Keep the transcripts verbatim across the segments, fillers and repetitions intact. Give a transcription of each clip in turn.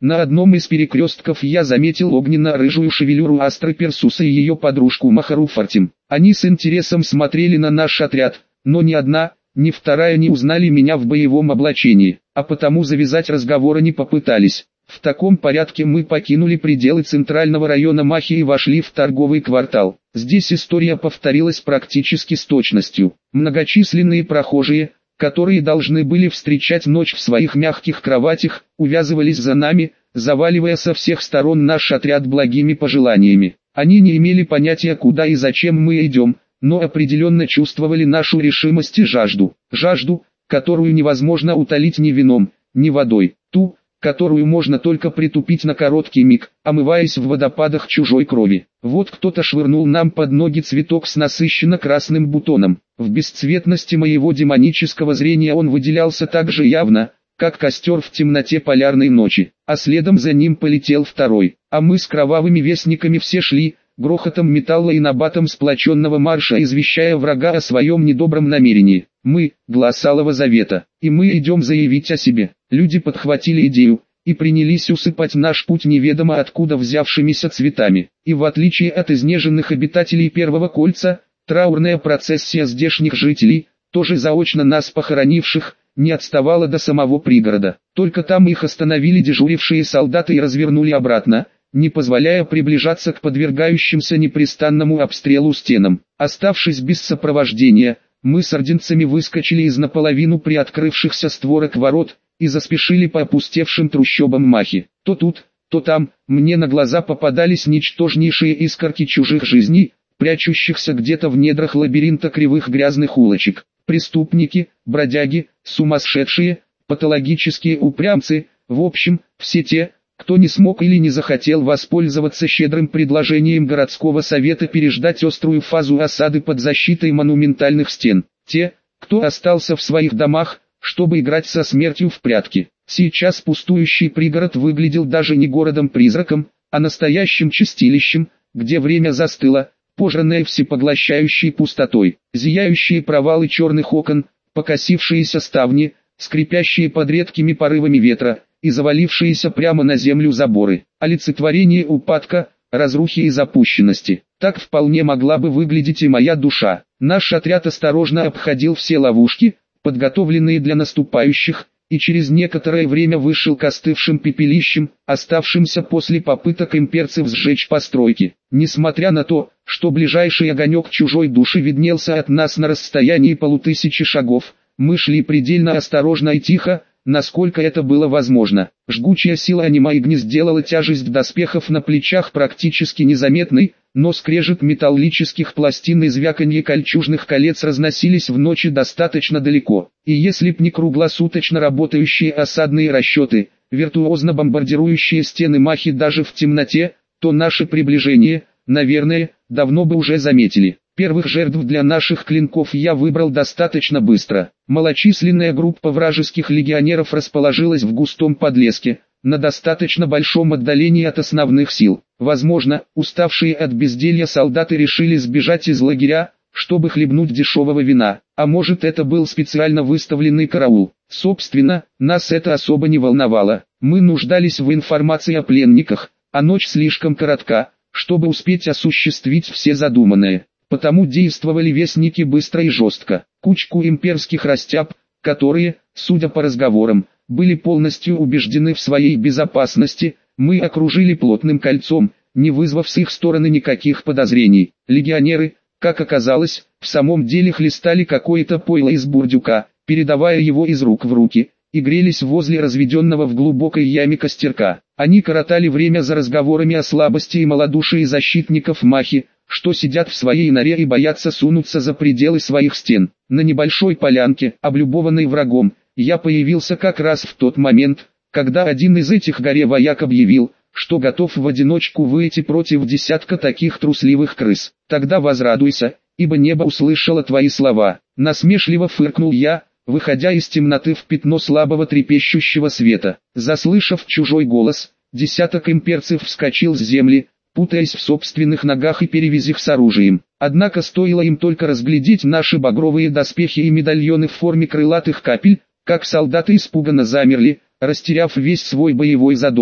На одном из перекрестков я заметил огненно-рыжую шевелюру Астры Персуса и ее подружку Махару Фартим. Они с интересом смотрели на наш отряд, но ни одна, ни вторая не узнали меня в боевом облачении, а потому завязать разговоры не попытались. В таком порядке мы покинули пределы центрального района Махи и вошли в торговый квартал. Здесь история повторилась практически с точностью. Многочисленные прохожие, которые должны были встречать ночь в своих мягких кроватях, увязывались за нами, заваливая со всех сторон наш отряд благими пожеланиями. Они не имели понятия, куда и зачем мы идем, но определенно чувствовали нашу решимость и жажду. Жажду, которую невозможно утолить ни вином, ни водой. Ту, которую можно только притупить на короткий миг, омываясь в водопадах чужой крови. Вот кто-то швырнул нам под ноги цветок с насыщенно красным бутоном. В бесцветности моего демонического зрения он выделялся так же явно, как костер в темноте полярной ночи, а следом за ним полетел второй, а мы с кровавыми вестниками все шли, грохотом металла и набатом сплоченного марша извещая врага о своем недобром намерении. Мы – глаз Алого Завета, и мы идем заявить о себе. Люди подхватили идею и принялись усыпать наш путь неведомо откуда взявшимися цветами. И в отличие от изнеженных обитателей Первого Кольца, траурная процессия здешних жителей, тоже заочно нас похоронивших, не отставала до самого пригорода. Только там их остановили дежурившие солдаты и развернули обратно, не позволяя приближаться к подвергающимся непрестанному обстрелу стенам. Оставшись без сопровождения, мы с орденцами выскочили из наполовину приоткрывшихся створок ворот и заспешили по опустевшим трущобам Махи. То тут, то там, мне на глаза попадались ничтожнейшие искорки чужих жизней, прячущихся где-то в недрах лабиринта кривых грязных улочек. Преступники, бродяги, сумасшедшие, патологические упрямцы, в общем, все те, кто не смог или не захотел воспользоваться щедрым предложением городского совета переждать острую фазу осады под защитой монументальных стен. Те, кто остался в своих домах, чтобы играть со смертью в прятки. Сейчас пустующий пригород выглядел даже не городом-призраком, а настоящим чистилищем, где время застыло, пожранное всепоглощающей пустотой. Зияющие провалы черных окон, покосившиеся ставни, скрипящие под редкими порывами ветра, и завалившиеся прямо на землю заборы. Олицетворение упадка, разрухи и запущенности. Так вполне могла бы выглядеть и моя душа. Наш отряд осторожно обходил все ловушки, подготовленные для наступающих, и через некоторое время вышел к остывшим пепелищам, оставшимся после попыток имперцев сжечь постройки. Несмотря на то, что ближайший огонек чужой души виднелся от нас на расстоянии полутысячи шагов, мы шли предельно осторожно и тихо, насколько это было возможно. Жгучая сила анима-игни сделала тяжесть доспехов на плечах практически незаметной, но скрежет металлических пластин и звяканье кольчужных колец разносились в ночи достаточно далеко. И если б не круглосуточно работающие осадные расчеты, виртуозно бомбардирующие стены Махи даже в темноте, то наше приближение, наверное, давно бы уже заметили. Первых жертв для наших клинков я выбрал достаточно быстро. Малочисленная группа вражеских легионеров расположилась в густом подлеске, на достаточно большом отдалении от основных сил. Возможно, уставшие от безделья солдаты решили сбежать из лагеря, чтобы хлебнуть дешевого вина, а может это был специально выставленный караул. Собственно, нас это особо не волновало. Мы нуждались в информации о пленниках, а ночь слишком коротка, чтобы успеть осуществить все задуманное. Потому действовали вестники быстро и жестко. Кучку имперских растяб, которые, судя по разговорам, были полностью убеждены в своей безопасности, мы окружили плотным кольцом, не вызвав с их стороны никаких подозрений. Легионеры, как оказалось, в самом деле хлестали какое-то пойло из бурдюка, передавая его из рук в руки, и грелись возле разведенного в глубокой яме костерка. Они коротали время за разговорами о слабости и малодушии защитников Махи, что сидят в своей норе и боятся сунуться за пределы своих стен. На небольшой полянке, облюбованной врагом, я появился как раз в тот момент, когда один из этих горе-вояк объявил, что готов в одиночку выйти против десятка таких трусливых крыс. Тогда возрадуйся, ибо небо услышало твои слова. Насмешливо фыркнул я, выходя из темноты в пятно слабого трепещущего света. Заслышав чужой голос, десяток имперцев вскочил с земли, путаясь в собственных ногах и перевязях с оружием. Однако стоило им только разглядеть наши багровые доспехи и медальоны в форме крылатых капель, как солдаты испуганно замерли, растеряв весь свой боевой задор.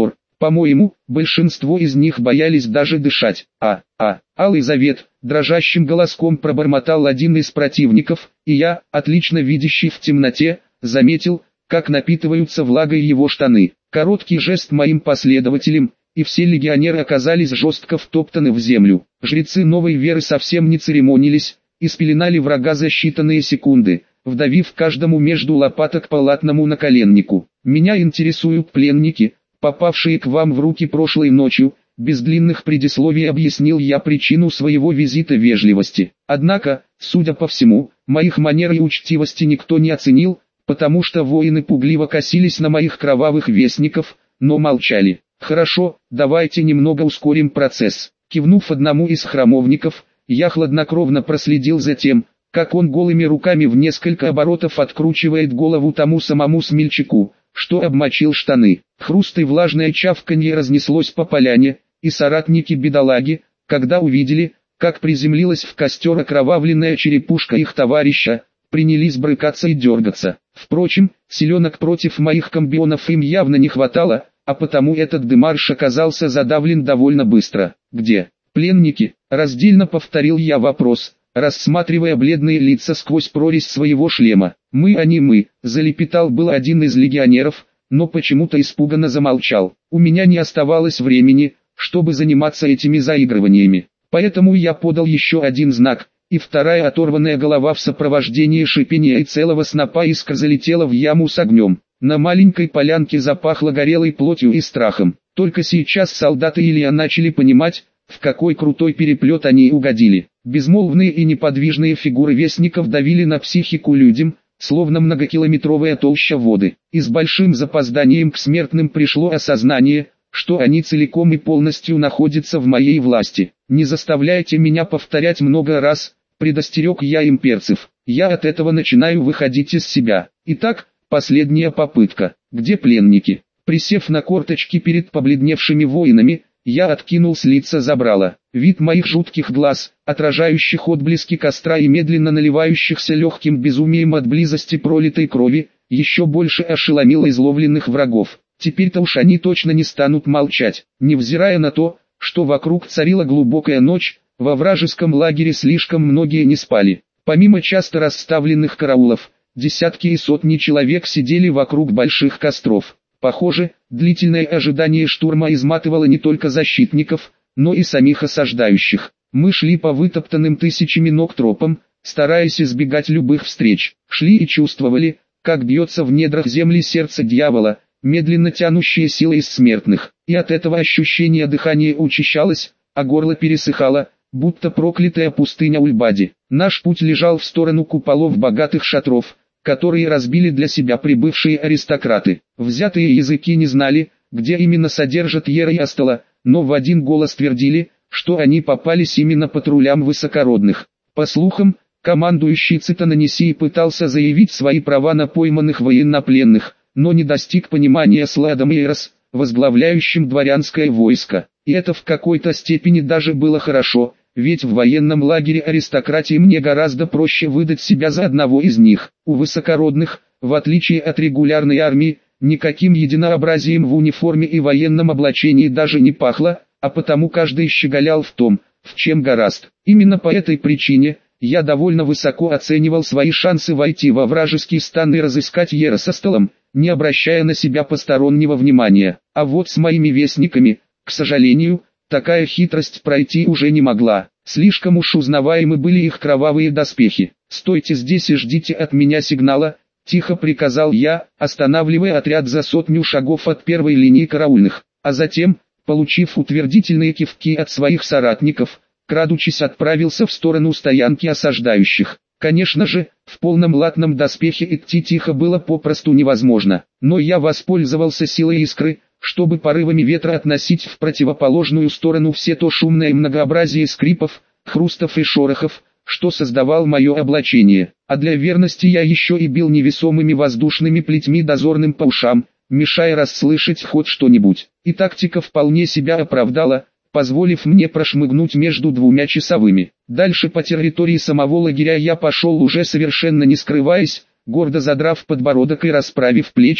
По-моему, большинство из них боялись даже дышать. А, а, Алый Завет, дрожащим голоском пробормотал один из противников, и я, отлично видящий в темноте, заметил, как напитываются влагой его штаны. Короткий жест моим последователям, и все легионеры оказались жестко втоптаны в землю. Жрецы новой веры совсем не церемонились, и спеленали врага за считанные секунды, вдавив каждому между лопаток по латному наколеннику. Меня интересуют пленники, попавшие к вам в руки прошлой ночью. Без длинных предисловий объяснил я причину своего визита вежливости. Однако, судя по всему, моих манер и учтивости никто не оценил, потому что воины пугливо косились на моих кровавых вестников, но молчали. «Хорошо, давайте немного ускорим процесс». Кивнув одному из храмовников, я хладнокровно проследил за тем, как он голыми руками в несколько оборотов откручивает голову тому самому смельчаку, что обмочил штаны. Хруст и влажное чавканье разнеслось по поляне, и соратники бедолаги, когда увидели, как приземлилась в костер окровавленная черепушка их товарища, принялись брыкаться и дергаться. Впрочем, селенок против моих комбионов им явно не хватало, а потому этот демарш оказался задавлен довольно быстро. «Где пленники?» – раздельно повторил я вопрос, рассматривая бледные лица сквозь прорезь своего шлема. «Мы, они мы», – залепетал был один из легионеров, но почему-то испуганно замолчал. У меня не оставалось времени, чтобы заниматься этими заигрываниями. Поэтому я подал еще один знак, и вторая оторванная голова в сопровождении шипения и целого снопа искр залетела в яму с огнем. На маленькой полянке запахло горелой плотью и страхом. Только сейчас солдаты Илья начали понимать, в какой крутой переплет они угодили. Безмолвные и неподвижные фигуры вестников давили на психику людям, словно многокилометровая толща воды. И с большим запозданием к смертным пришло осознание, что они целиком и полностью находятся в моей власти. «Не заставляйте меня повторять много раз», — предостерег я имперцев. «Я от этого начинаю выходить из себя. Итак, последняя попытка. Где пленники?» Присев на корточки перед побледневшими воинами, я откинул с лица забрала. Вид моих жутких глаз, отражающих отблески костра и медленно наливающихся легким безумием от близости пролитой крови, еще больше ошеломил изловленных врагов. Теперь-то уж они точно не станут молчать. Невзирая на то, что вокруг царила глубокая ночь, во вражеском лагере слишком многие не спали. Помимо часто расставленных караулов, десятки и сотни человек сидели вокруг больших костров. Похоже, длительное ожидание штурма изматывало не только защитников, но и самих осаждающих. Мы шли по вытоптанным тысячами ног тропам, стараясь избегать любых встреч. Шли и чувствовали, как бьется в недрах земли сердце дьявола, медленно тянущее силы из смертных. И от этого ощущение дыхания учащалось, а горло пересыхало, будто проклятая пустыня Ульбади. Наш путь лежал в сторону куполов богатых шатров, которые разбили для себя прибывшие аристократы. Взятые языки не знали, где именно содержат Ера и Астола, но в один голос твердили, что они попались именно патрулям высокородных. По слухам, командующий Цитанонисией пытался заявить свои права на пойманных военнопленных, но не достиг понимания с Ладом Эйрос, возглавляющим дворянское войско. И это в какой-то степени даже было хорошо, ведь в военном лагере аристократии мне гораздо проще выдать себя за одного из них. У высокородных, в отличие от регулярной армии, никаким единообразием в униформе и военном облачении даже не пахло, а потому каждый щеголял в том, в чем горазд. Именно по этой причине, я довольно высоко оценивал свои шансы войти во вражеский стан и разыскать Ера со столом, не обращая на себя постороннего внимания. А вот с моими вестниками, к сожалению, такая хитрость пройти уже не могла. Слишком уж узнаваемы были их кровавые доспехи. «Стойте здесь и ждите от меня сигнала», — тихо приказал я, останавливая отряд за сотню шагов от первой линии караульных. А затем, получив утвердительные кивки от своих соратников, крадучись отправился в сторону стоянки осаждающих. Конечно же, в полном латном доспехе идти тихо было попросту невозможно, но я воспользовался силой искры, чтобы порывами ветра относить в противоположную сторону все то шумное многообразие скрипов, хрустов и шорохов, что создавал мое облачение. А для верности я еще и бил невесомыми воздушными плетьми дозорным по ушам, мешая расслышать хоть что-нибудь. И тактика вполне себя оправдала, позволив мне прошмыгнуть между двумя часовыми. Дальше по территории самого лагеря я пошел уже совершенно не скрываясь, гордо задрав подбородок и расправив плечи,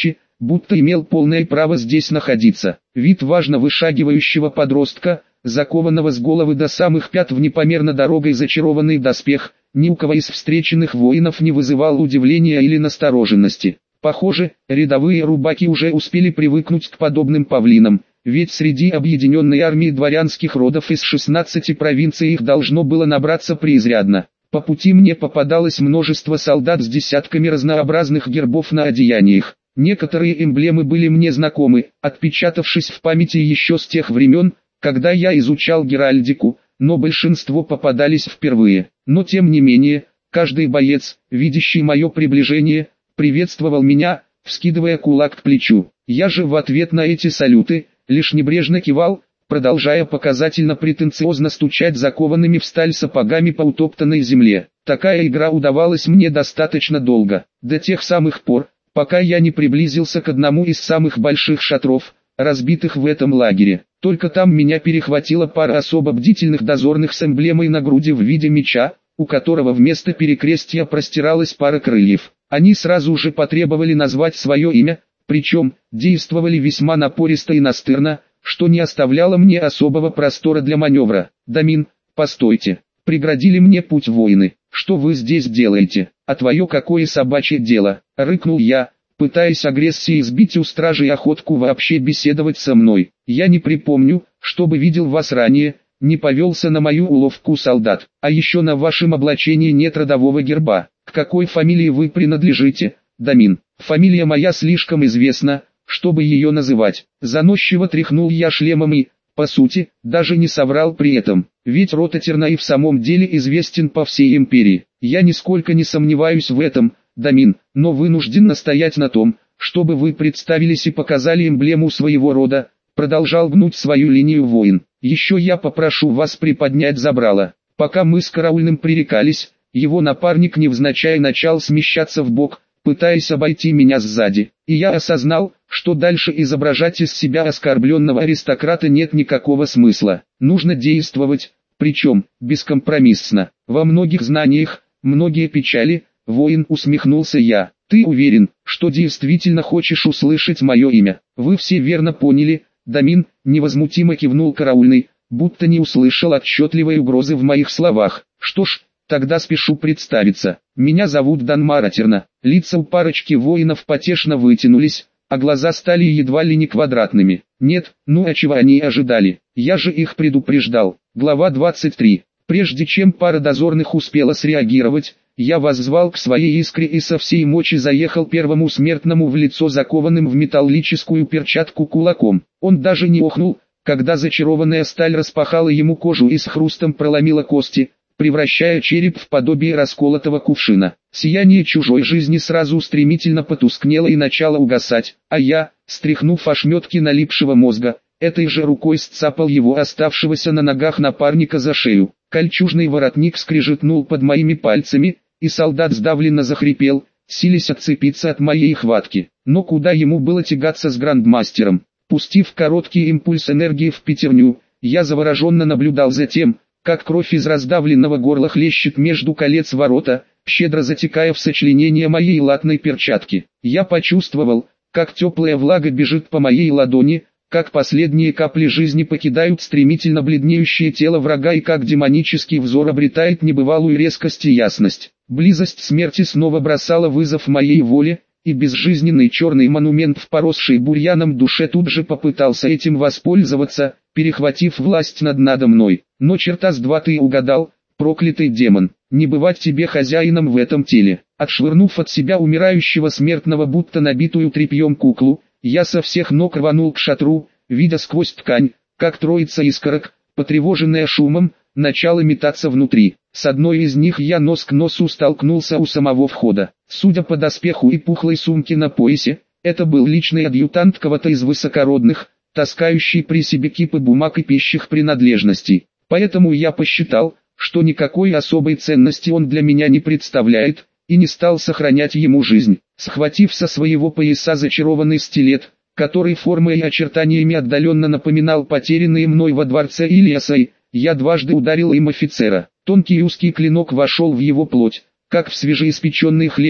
будто имел полное право здесь находиться. Вид важно вышагивающего подростка, закованного с головы до самых пят в непомерно дорогой зачарованный доспех, ни у кого из встреченных воинов не вызывал удивления или настороженности. Похоже, рядовые рубаки уже успели привыкнуть к подобным павлинам, ведь среди объединенной армии дворянских родов из шестнадцати провинций их должно было набраться преизрядно. По пути мне попадалось множество солдат с десятками разнообразных гербов на одеяниях. Некоторые эмблемы были мне знакомы, отпечатавшись в памяти еще с тех времен, когда я изучал геральдику, но большинство попадались впервые. Но тем не менее, каждый боец, видящий мое приближение, приветствовал меня, вскидывая кулак к плечу. Я же в ответ на эти салюты, лишь небрежно кивал, продолжая показательно претенциозно стучать закованными в сталь сапогами по утоптанной земле. Такая игра удавалась мне достаточно долго, до тех самых пор, пока я не приблизился к одному из самых больших шатров, разбитых в этом лагере. Только там меня перехватила пара особо бдительных дозорных с эмблемой на груди в виде меча, у которого вместо перекрестия простиралась пара крыльев. Они сразу же потребовали назвать свое имя, причем действовали весьма напористо и настырно, что не оставляло мне особого простора для маневра. «Дамин, постойте, преградили мне путь воины, что вы здесь делаете, а твое какое собачье дело?» — рыкнул я, пытаясь агрессией сбить у стражей охотку вообще беседовать со мной. «Я не припомню, чтобы видел вас ранее, не повелся на мою уловку солдат, а еще на вашем облачении нет родового герба. К какой фамилии вы принадлежите, Дамин?» «Фамилия моя слишком известна, чтобы ее называть». Заносчиво тряхнул я шлемом и, по сути, даже не соврал при этом, ведь род Этерна и в самом деле известен по всей империи. «Я нисколько не сомневаюсь в этом, Дамин, но вынужден настоять на том, чтобы вы представились и показали эмблему своего рода», продолжал гнуть свою линию воин. «Еще я попрошу вас приподнять забрало». Пока мы с караульным пререкались, его напарник невзначай начал смещаться вбок, пытаясь обойти меня сзади, и я осознал, что дальше изображать из себя оскорбленного аристократа нет никакого смысла. Нужно действовать, причем, бескомпромиссно. «Во многих знаниях, многие печали», — воин, усмехнулся я. «Ты уверен, что действительно хочешь услышать мое имя?» «Вы все верно поняли, Дамин», — невозмутимо кивнул караульный, будто не услышал отчетливой угрозы в моих словах. «Что ж, тогда спешу представиться. Меня зовут Данмар Этерна». Лица у парочки воинов потешно вытянулись, а глаза стали едва ли не квадратными. Нет, ну а чего они ожидали? Я же их предупреждал. Глава двадцать три. Прежде чем пара дозорных успела среагировать, я воззвал к своей искре и со всей мочи заехал первому смертному в лицо закованным в металлическую перчатку кулаком. Он даже не охнул, когда зачарованная сталь распахала ему кожу и с хрустом проломила кости, превращая череп в подобие расколотого кувшина. Сияние чужой жизни сразу стремительно потускнело и начало угасать, а я, стряхнув ошметки налипшего мозга, этой же рукой сцапал его оставшегося на ногах напарника за шею. Кольчужный воротник скрежетнул под моими пальцами, и солдат сдавленно захрипел, силясь отцепиться от моей хватки. Но куда ему было тягаться с грандмастером? Пустив короткий импульс энергии в пятерню, я завороженно наблюдал за тем, как кровь из раздавленного горла хлещет между колец ворота, щедро затекая в сочленение моей латной перчатки. Я почувствовал, как теплая влага бежит по моей ладони, как последние капли жизни покидают стремительно бледнеющее тело врага и как демонический взор обретает небывалую резкость и ясность. Близость смерти снова бросала вызов моей воле, и безжизненный черный монумент в поросшей бурьяном душе тут же попытался этим воспользоваться, перехватив власть над надо мной. Но черта с два ты угадал, проклятый демон, не бывать тебе хозяином в этом теле. Отшвырнув от себя умирающего смертного будто набитую тряпьем куклу, я со всех ног рванул к шатру, видя сквозь ткань, как троица искорок, потревоженная шумом, начала метаться внутри. С одной из них я нос к носу столкнулся у самого входа. Судя по доспеху и пухлой сумке на поясе, это был личный адъютант кого-то из высокородных, таскающий при себе кипы бумаг и пищих принадлежностей. Поэтому я посчитал, что никакой особой ценности он для меня не представляет, и не стал сохранять ему жизнь. Схватив со своего пояса зачарованный стилет, который формой и очертаниями отдаленно напоминал потерянные мной во дворце Ильясой, я дважды ударил им офицера. Тонкий узкий клинок вошел в его плоть, как в свежеиспеченный хлеб,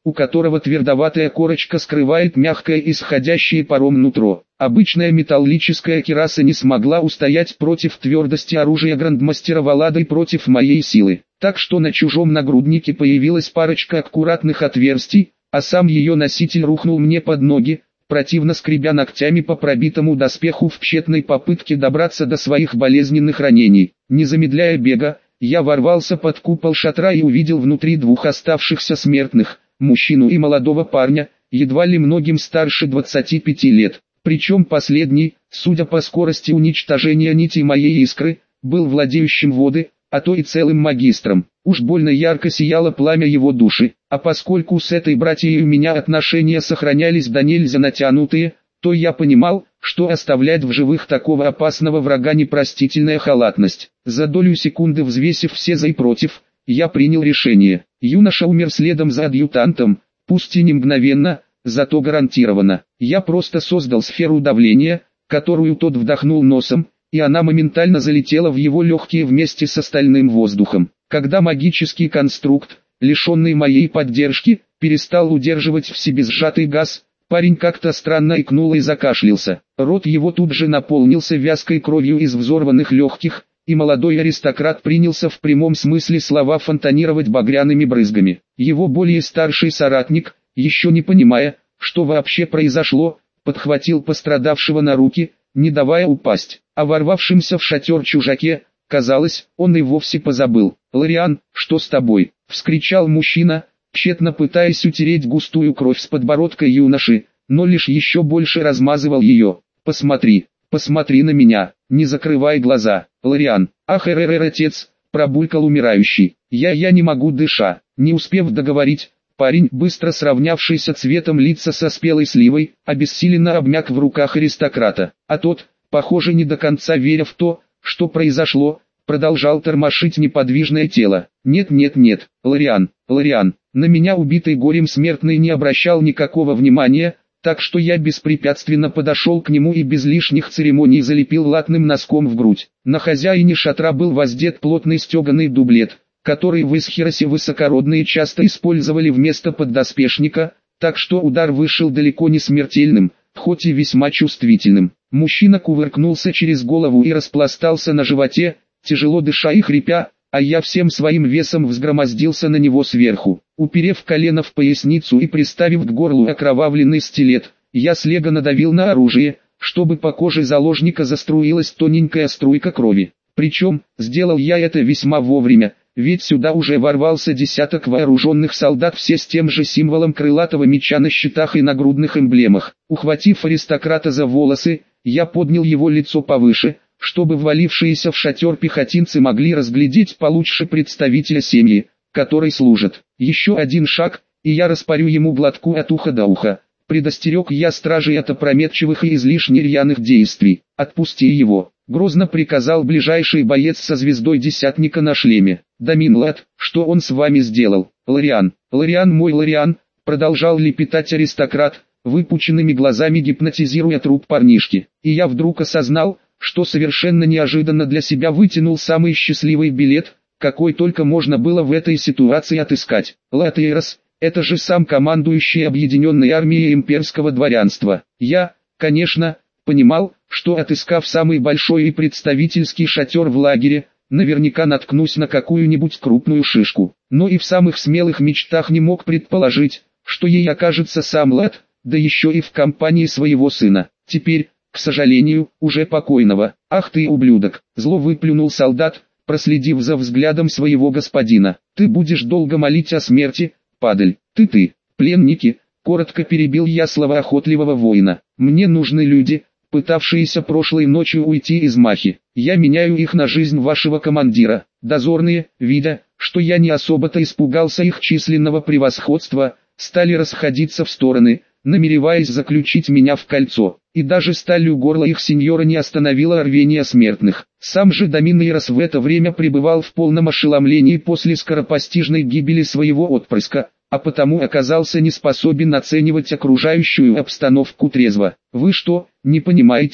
у которого твердоватая корочка скрывает мягкое исходящее паром нутро. Обычная металлическая кираса не смогла устоять против твердости оружия грандмастера Валады и против моей силы. Так что на чужом нагруднике появилась парочка аккуратных отверстий, а сам ее носитель рухнул мне под ноги, противно скребя ногтями по пробитому доспеху в тщетной попытке добраться до своих болезненных ранений. Не замедляя бега, я ворвался под купол шатра и увидел внутри двух оставшихся смертных, мужчину и молодого парня, едва ли многим старше двадцати пяти лет. Причем последний, судя по скорости уничтожения нитей моей искры, был владеющим воды, а то и целым магистром. Уж больно ярко сияло пламя его души, а поскольку с этой братьей у меня отношения сохранялись да нельзя натянутые, то я понимал, что оставлять в живых такого опасного врага непростительная халатность. За долю секунды взвесив все за и против, я принял решение. Юноша умер следом за адъютантом, пусть и не мгновенно, зато гарантированно. Я просто создал сферу давления, которую тот вдохнул носом, и она моментально залетела в его легкие вместе с остальным воздухом. Когда магический конструкт, лишенный моей поддержки, перестал удерживать в себе сжатый газ, парень как-то странно икнул и закашлялся. Рот его тут же наполнился вязкой кровью из взорванных легких, и молодой аристократ принялся в прямом смысле слова фонтанировать багряными брызгами. Его более старший соратник, еще не понимая, что вообще произошло, подхватил пострадавшего на руки, не давая упасть. А ворвавшимся в шатер чужаке, казалось, он и вовсе позабыл. «Лориан, что с тобой?» — вскричал мужчина, тщетно пытаясь утереть густую кровь с подбородка юноши, но лишь еще больше размазывал ее. «Посмотри, посмотри на меня, не закрывай глаза, Лориан». «Ах, эр-эр-эр, отец», — пробулькал умирающий. «Я, я не могу дыша». Не успев договорить, парень, быстро сравнявшийся цветом лица со спелой сливой, обессиленно обмяк в руках аристократа, а тот, похоже, не до конца веря в то, что произошло, продолжал тормошить неподвижное тело. «Нет, нет, нет, Лориан, Лориан». На меня убитый горем смертный не обращал никакого внимания, так что я беспрепятственно подошел к нему и без лишних церемоний залепил латным носком в грудь. На хозяине шатра был воздет плотный стеганый дублет, который в Исхиросе высокородные часто использовали вместо поддоспешника, так что удар вышел далеко не смертельным, хоть и весьма чувствительным. Мужчина кувыркнулся через голову и распластался на животе, тяжело дыша и хрипя, а я всем своим весом взгромоздился на него сверху. Уперев колено в поясницу и приставив к горлу окровавленный стилет, я слегка надавил на оружие, чтобы по коже заложника заструилась тоненькая струйка крови. Причем, сделал я это весьма вовремя, ведь сюда уже ворвался десяток вооруженных солдат, все с тем же символом крылатого меча на щитах и нагрудных эмблемах. Ухватив аристократа за волосы, я поднял его лицо повыше, чтобы ввалившиеся в шатер пехотинцы могли разглядеть получше представителя семьи, которой служат. Еще один шаг, и я распорю ему глотку от уха до уха. Предостерег я стражей от опрометчивых и излишне рьяных действий. «Отпусти его», — грозно приказал ближайший боец со звездой десятника на шлеме. «Даминлад, что он с вами сделал?» «Лориан, Лориан мой Лориан», — продолжал лепетать аристократ, выпученными глазами гипнотизируя труп парнишки. И я вдруг осознал, что совершенно неожиданно для себя вытянул самый счастливый билет, какой только можно было в этой ситуации отыскать. Латейрос, это же сам командующий объединенной армией имперского дворянства. Я, конечно, понимал, что отыскав самый большой и представительский шатер в лагере, наверняка наткнусь на какую-нибудь крупную шишку. Но и в самых смелых мечтах не мог предположить, что ей окажется сам Лат, да еще и в компании своего сына. Теперь, к сожалению, уже покойного. «Ах ты ублюдок!» — зло выплюнул солдат, проследив за взглядом своего господина. «Ты будешь долго молить о смерти, падаль. Ты-ты, пленники!» — коротко перебил я слова охотливого воина. «Мне нужны люди, пытавшиеся прошлой ночью уйти из Махи. Я меняю их на жизнь вашего командира». Дозорные, видя, что я не особо-то испугался их численного превосходства, стали расходиться в стороны, намереваясь заключить меня в кольцо. И даже сталью горла их сеньора не остановила рвение смертных. Сам же Доминейрос в это время пребывал в полном ошеломлении после скоропостижной гибели своего отпрыска, а потому оказался не способен оценивать окружающую обстановку трезво. «Вы что, не понимаете,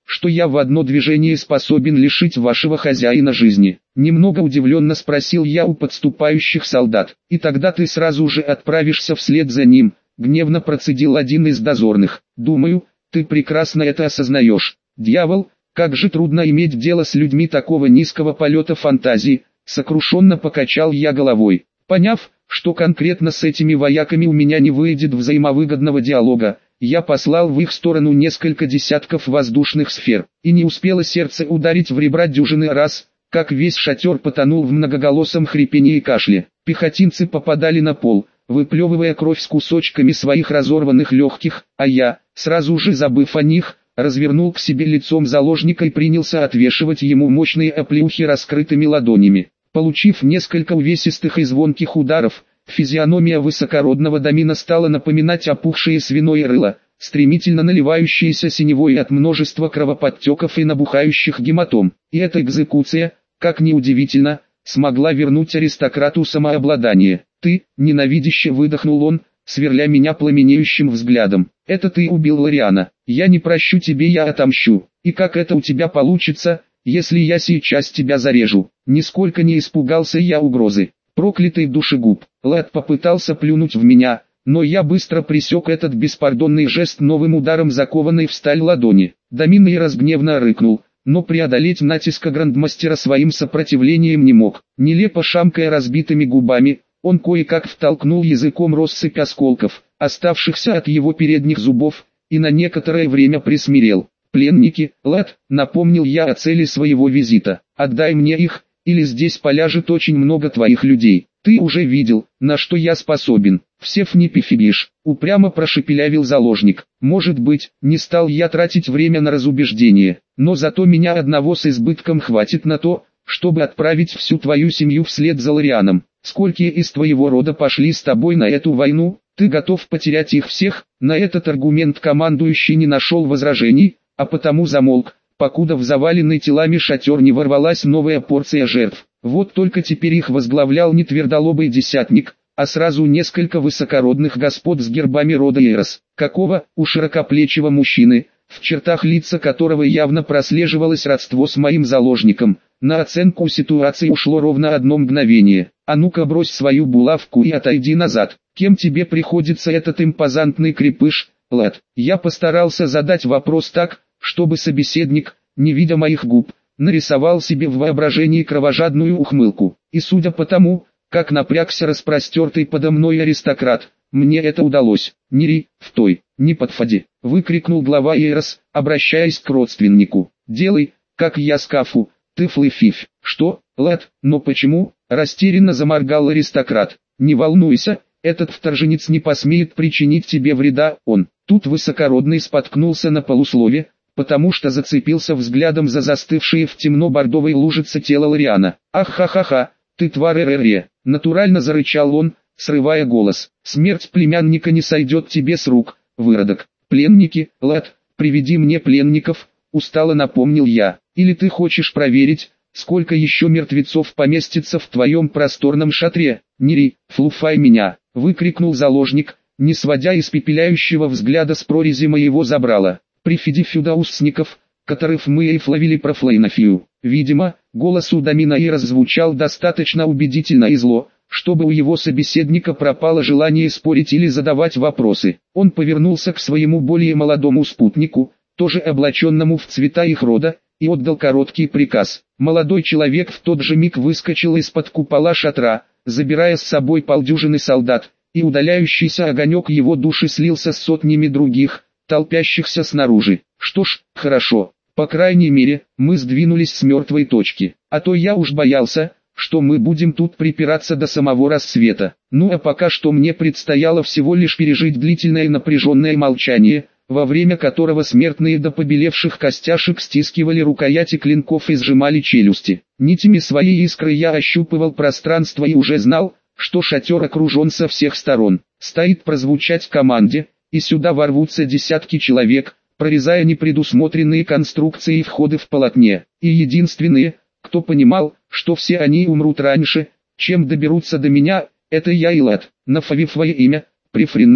что я в одно движение способен лишить вашего хозяина жизни?» Немного удивленно спросил я у подступающих солдат. «И тогда ты сразу же отправишься вслед за ним», гневно процедил один из дозорных. «Думаю, ты прекрасно это осознаешь. Дьявол, как же трудно иметь дело с людьми такого низкого полета фантазии», сокрушенно покачал я головой. Поняв, что конкретно с этими вояками у меня не выйдет взаимовыгодного диалога, я послал в их сторону несколько десятков воздушных сфер, и не успело сердце ударить в ребра дюжины раз, как весь шатер потонул в многоголосом хрипении и кашле. Пехотинцы попадали на пол, выплевывая кровь с кусочками своих разорванных легких, а я, сразу же забыв о них, развернул к себе лицом заложника и принялся отвешивать ему мощные оплеухи раскрытыми ладонями. Получив несколько увесистых и звонких ударов, физиономия высокородного домина стала напоминать опухшее свиное рыло, стремительно наливающееся синевой от множества кровоподтеков и набухающих гематом. И эта экзекуция, как ни удивительно, смогла вернуть аристократу самообладание. «Ты», — ненавидяще выдохнул он, сверля меня пламенеющим взглядом. «Это ты убил Лориана. Я не прощу тебе, я отомщу. И как это у тебя получится, если я сейчас тебя зарежу?» Нисколько не испугался я угрозы. Проклятый душегуб. Лад попытался плюнуть в меня, но я быстро пресек этот беспардонный жест новым ударом закованной в сталь ладони. Домина и разгневно рыкнул, но преодолеть натиска грандмастера своим сопротивлением не мог. Нелепо шамкая разбитыми губами, он кое-как втолкнул языком россыпь осколков, оставшихся от его передних зубов, и на некоторое время присмирел. «Пленники, Лад», — напомнил я о цели своего визита, — «отдай мне их, или здесь поляжет очень много твоих людей. Ты уже видел, на что я способен. Всев не пифигишь», — упрямо прошепелявил заложник. «Может быть, не стал я тратить время на разубеждение, но зато меня одного с избытком хватит на то, чтобы отправить всю твою семью вслед за Лорианом. Сколько из твоего рода пошли с тобой на эту войну, ты готов потерять их всех?» На этот аргумент командующий не нашел возражений, а потому замолк, покуда в заваленный телами шатер не ворвалась новая порция жертв. Вот только теперь их возглавлял не твердолобый десятник, а сразу несколько высокородных господ с гербами рода Эйрос. Какого, у широкоплечего мужчины, в чертах лица которого явно прослеживалось родство с моим заложником. На оценку ситуации ушло ровно одно мгновение. «А ну-ка брось свою булавку и отойди назад. Кем тебе приходится этот импозантный крепыш, Лад?» Я постарался задать вопрос так, чтобы собеседник, не видя моих губ, нарисовал себе в воображении кровожадную ухмылку. И судя по тому, как напрягся распростертый подо мной аристократ, мне это удалось. «Не ри, в той, не подходи», — выкрикнул глава Эйрос, обращаясь к родственнику. «Делай, как я скафу, ты флыфиф». «Что, Лад, но почему?» — растерянно заморгал аристократ. «Не волнуйся, этот вторженец не посмеет причинить тебе вреда, он». Тут высокородный споткнулся на полуслове, потому что зацепился взглядом за застывшие в темно-бордовой лужице тело Лориана. «Ах-ха-ха-ха, ты тварь-ре-ре!» — натурально зарычал он, срывая голос. «Смерть племянника не сойдет тебе с рук, выродок». «Пленники, Лад, приведи мне пленников», — устало напомнил я. «Или ты хочешь проверить, сколько еще мертвецов поместится в твоем просторном шатре?» «Не ри, флуфай меня!» — выкрикнул заложник, не сводя испепеляющего взгляда с прорези моего забрала. «Прифиди фюдаусников, которых мы и флавили профлейнофию». Видимо, голос у домина и раззвучал достаточно убедительно и зло, чтобы у его собеседника пропало желание спорить или задавать вопросы. Он повернулся к своему более молодому спутнику, тоже облаченному в цвета их рода, и отдал короткий приказ. Молодой человек в тот же миг выскочил из-под купола шатра, забирая с собой полдюжины солдат, и удаляющийся огонек его души слился с сотнями других, толпящихся снаружи. Что ж, хорошо, по крайней мере, мы сдвинулись с мертвой точки, а то я уж боялся, что мы будем тут припираться до самого рассвета. Ну а пока что мне предстояло всего лишь пережить длительное напряженное молчание, во время которого смертные до побелевших костяшек стискивали рукояти клинков и сжимали челюсти. Нитями своей искры я ощупывал пространство и уже знал, что шатер окружен со всех сторон. Стоит прозвучать команде, и сюда ворвутся десятки человек, прорезая непредусмотренные конструкции и входы в полотне. И единственные, кто понимал, что все они умрут раньше, чем доберутся до меня, это я и Лад. Нафавив свое имя, прифренный,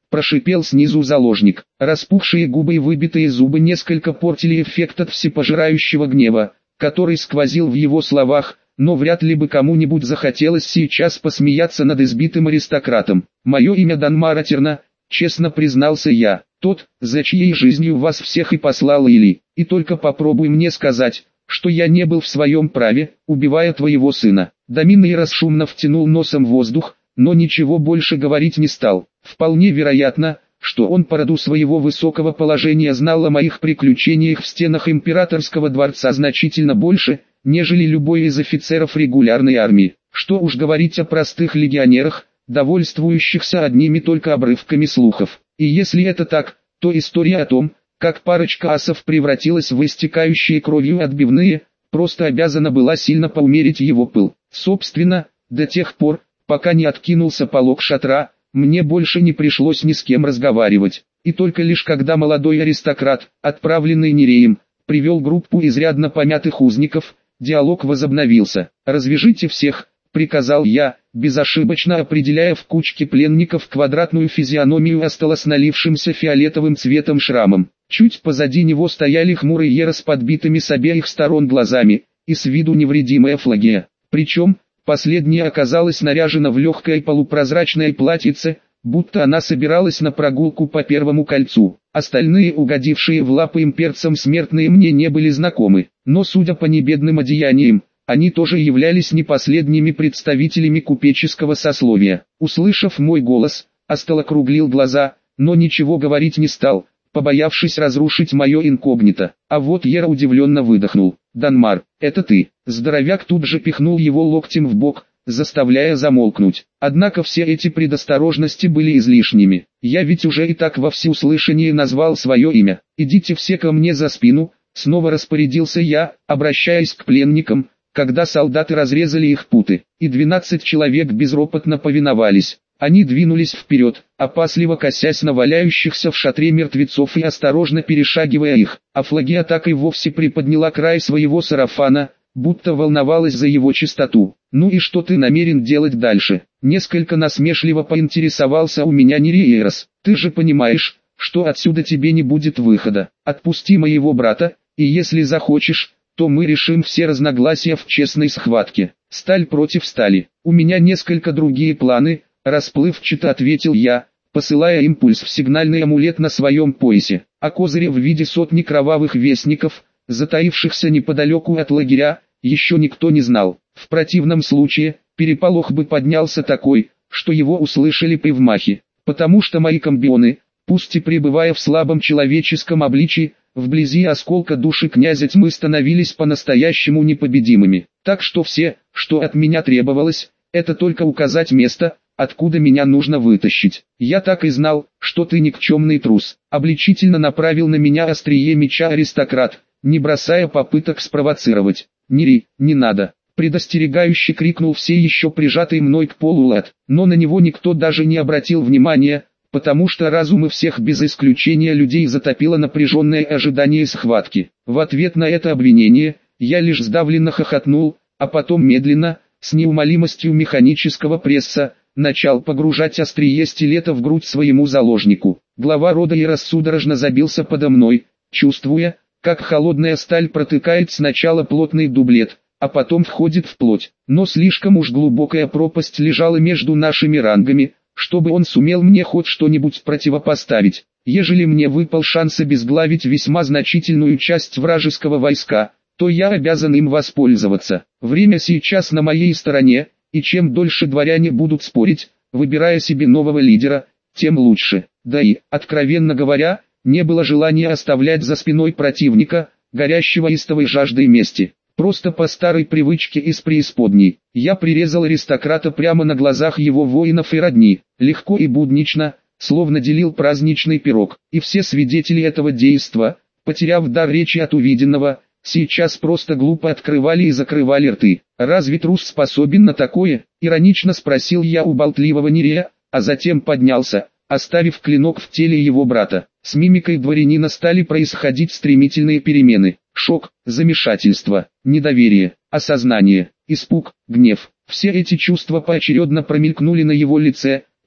прошипел снизу заложник. Распухшие губы и выбитые зубы несколько портили эффект от всепожирающего гнева, который сквозил в его словах, но вряд ли бы кому-нибудь захотелось сейчас посмеяться над избитым аристократом. «Мое имя Данмара Терна», — честно признался я, — «тот, за чьей жизнью вас всех и послал Или, и только попробуй мне сказать, что я не был в своем праве, убивая твоего сына». Дамин Ирос шумно втянул носом воздух, но ничего больше говорить не стал. Вполне вероятно, что он по роду своего высокого положения знал о моих приключениях в стенах императорского дворца значительно больше, нежели любой из офицеров регулярной армии. Что уж говорить о простых легионерах, довольствующихся одними только обрывками слухов. И если это так, то история о том, как парочка асов превратилась в истекающие кровью отбивные, просто обязана была сильно поумерить его пыл. Собственно, до тех пор, пока не откинулся полог шатра, мне больше не пришлось ни с кем разговаривать. И только лишь когда молодой аристократ, отправленный Нереем, привел группу изрядно помятых узников, диалог возобновился. «Развяжите всех», — приказал я, безошибочно определяя в кучке пленников квадратную физиономию Астала с налившимся фиолетовым цветом шрамом. Чуть позади него стояли хмурый Ера с подбитыми с обеих сторон глазами, и с виду невредимая Флагия. Причем, последняя оказалась наряжена в легкое полупрозрачное платьице, будто она собиралась на прогулку по Первому кольцу. Остальные, угодившие в лапы имперцам смертные, мне не были знакомы, но судя по небедным одеяниям, они тоже являлись не последними представителями купеческого сословия. Услышав мой голос, Астал округлил глаза, но ничего говорить не стал, побоявшись разрушить мое инкогнито. А вот Ера удивленно выдохнул. «Данмар, это ты?» Здоровяк тут же пихнул его локтем в бок, заставляя замолкнуть. Однако все эти предосторожности были излишними. Я ведь уже и так во всеуслышание назвал свое имя. «Идите все ко мне за спину», — снова распорядился я, обращаясь к пленникам, когда солдаты разрезали их путы, и двенадцать человек безропотно повиновались. Они двинулись вперед, опасливо косясь на валяющихся в шатре мертвецов и осторожно перешагивая их, а Флагия так и вовсе приподняла край своего сарафана, будто волновалась за его чистоту. «Ну и что ты намерен делать дальше?» Несколько насмешливо поинтересовался у меня Нереерос. «Ты же понимаешь, что отсюда тебе не будет выхода. Отпусти моего брата, и если захочешь, то мы решим все разногласия в честной схватке. Сталь против стали. У меня несколько другие планы», — расплывчато ответил я, посылая импульс в сигнальный амулет на своем поясе. О козыре в виде сотни кровавых вестников, затаившихся неподалеку от лагеря, еще никто не знал. В противном случае, переполох бы поднялся такой, что его услышали привмахи, потому что мои комбионы, пусть и пребывая в слабом человеческом обличии, вблизи осколка души князя тьмы становились по-настоящему непобедимыми. Так что все, что от меня требовалось, это только указать место, откуда меня нужно вытащить. «Я так и знал, что ты никчемный трус», — обличительно направил на меня острие меча аристократ, не бросая попыток спровоцировать. «Нери, не надо», — предостерегающе крикнул все еще прижатый мной к полу лад, но на него никто даже не обратил внимания, потому что разумы всех без исключения людей затопило напряженное ожидание схватки. В ответ на это обвинение, я лишь сдавленно хохотнул, а потом медленно, с неумолимостью механического пресса, начал погружать острие стилета в грудь своему заложнику. Глава рода Ирос судорожно забился подо мной, чувствуя, как холодная сталь протыкает сначала плотный дублет, а потом входит в плоть. Но слишком уж глубокая пропасть лежала между нашими рангами, чтобы он сумел мне хоть что-нибудь противопоставить. Ежели мне выпал шанс обезглавить весьма значительную часть вражеского войска, то я обязан им воспользоваться. Время сейчас на моей стороне, и чем дольше дворяне будут спорить, выбирая себе нового лидера, тем лучше. Да и, откровенно говоря, не было желания оставлять за спиной противника, горящего истовой жаждой мести. Просто по старой привычке из преисподней, я прирезал аристократа прямо на глазах его воинов и родни, легко и буднично, словно делил праздничный пирог. И все свидетели этого действа, потеряв дар речи от увиденного, сейчас просто глупо открывали и закрывали рты. «Разве трус способен на такое?» — иронично спросил я у болтливого Нерея, а затем поднялся, оставив клинок в теле его брата. С мимикой дворянина стали происходить стремительные перемены. Шок, замешательство, недоверие, осознание, испуг, гнев. Все эти чувства поочередно промелькнули на его лице,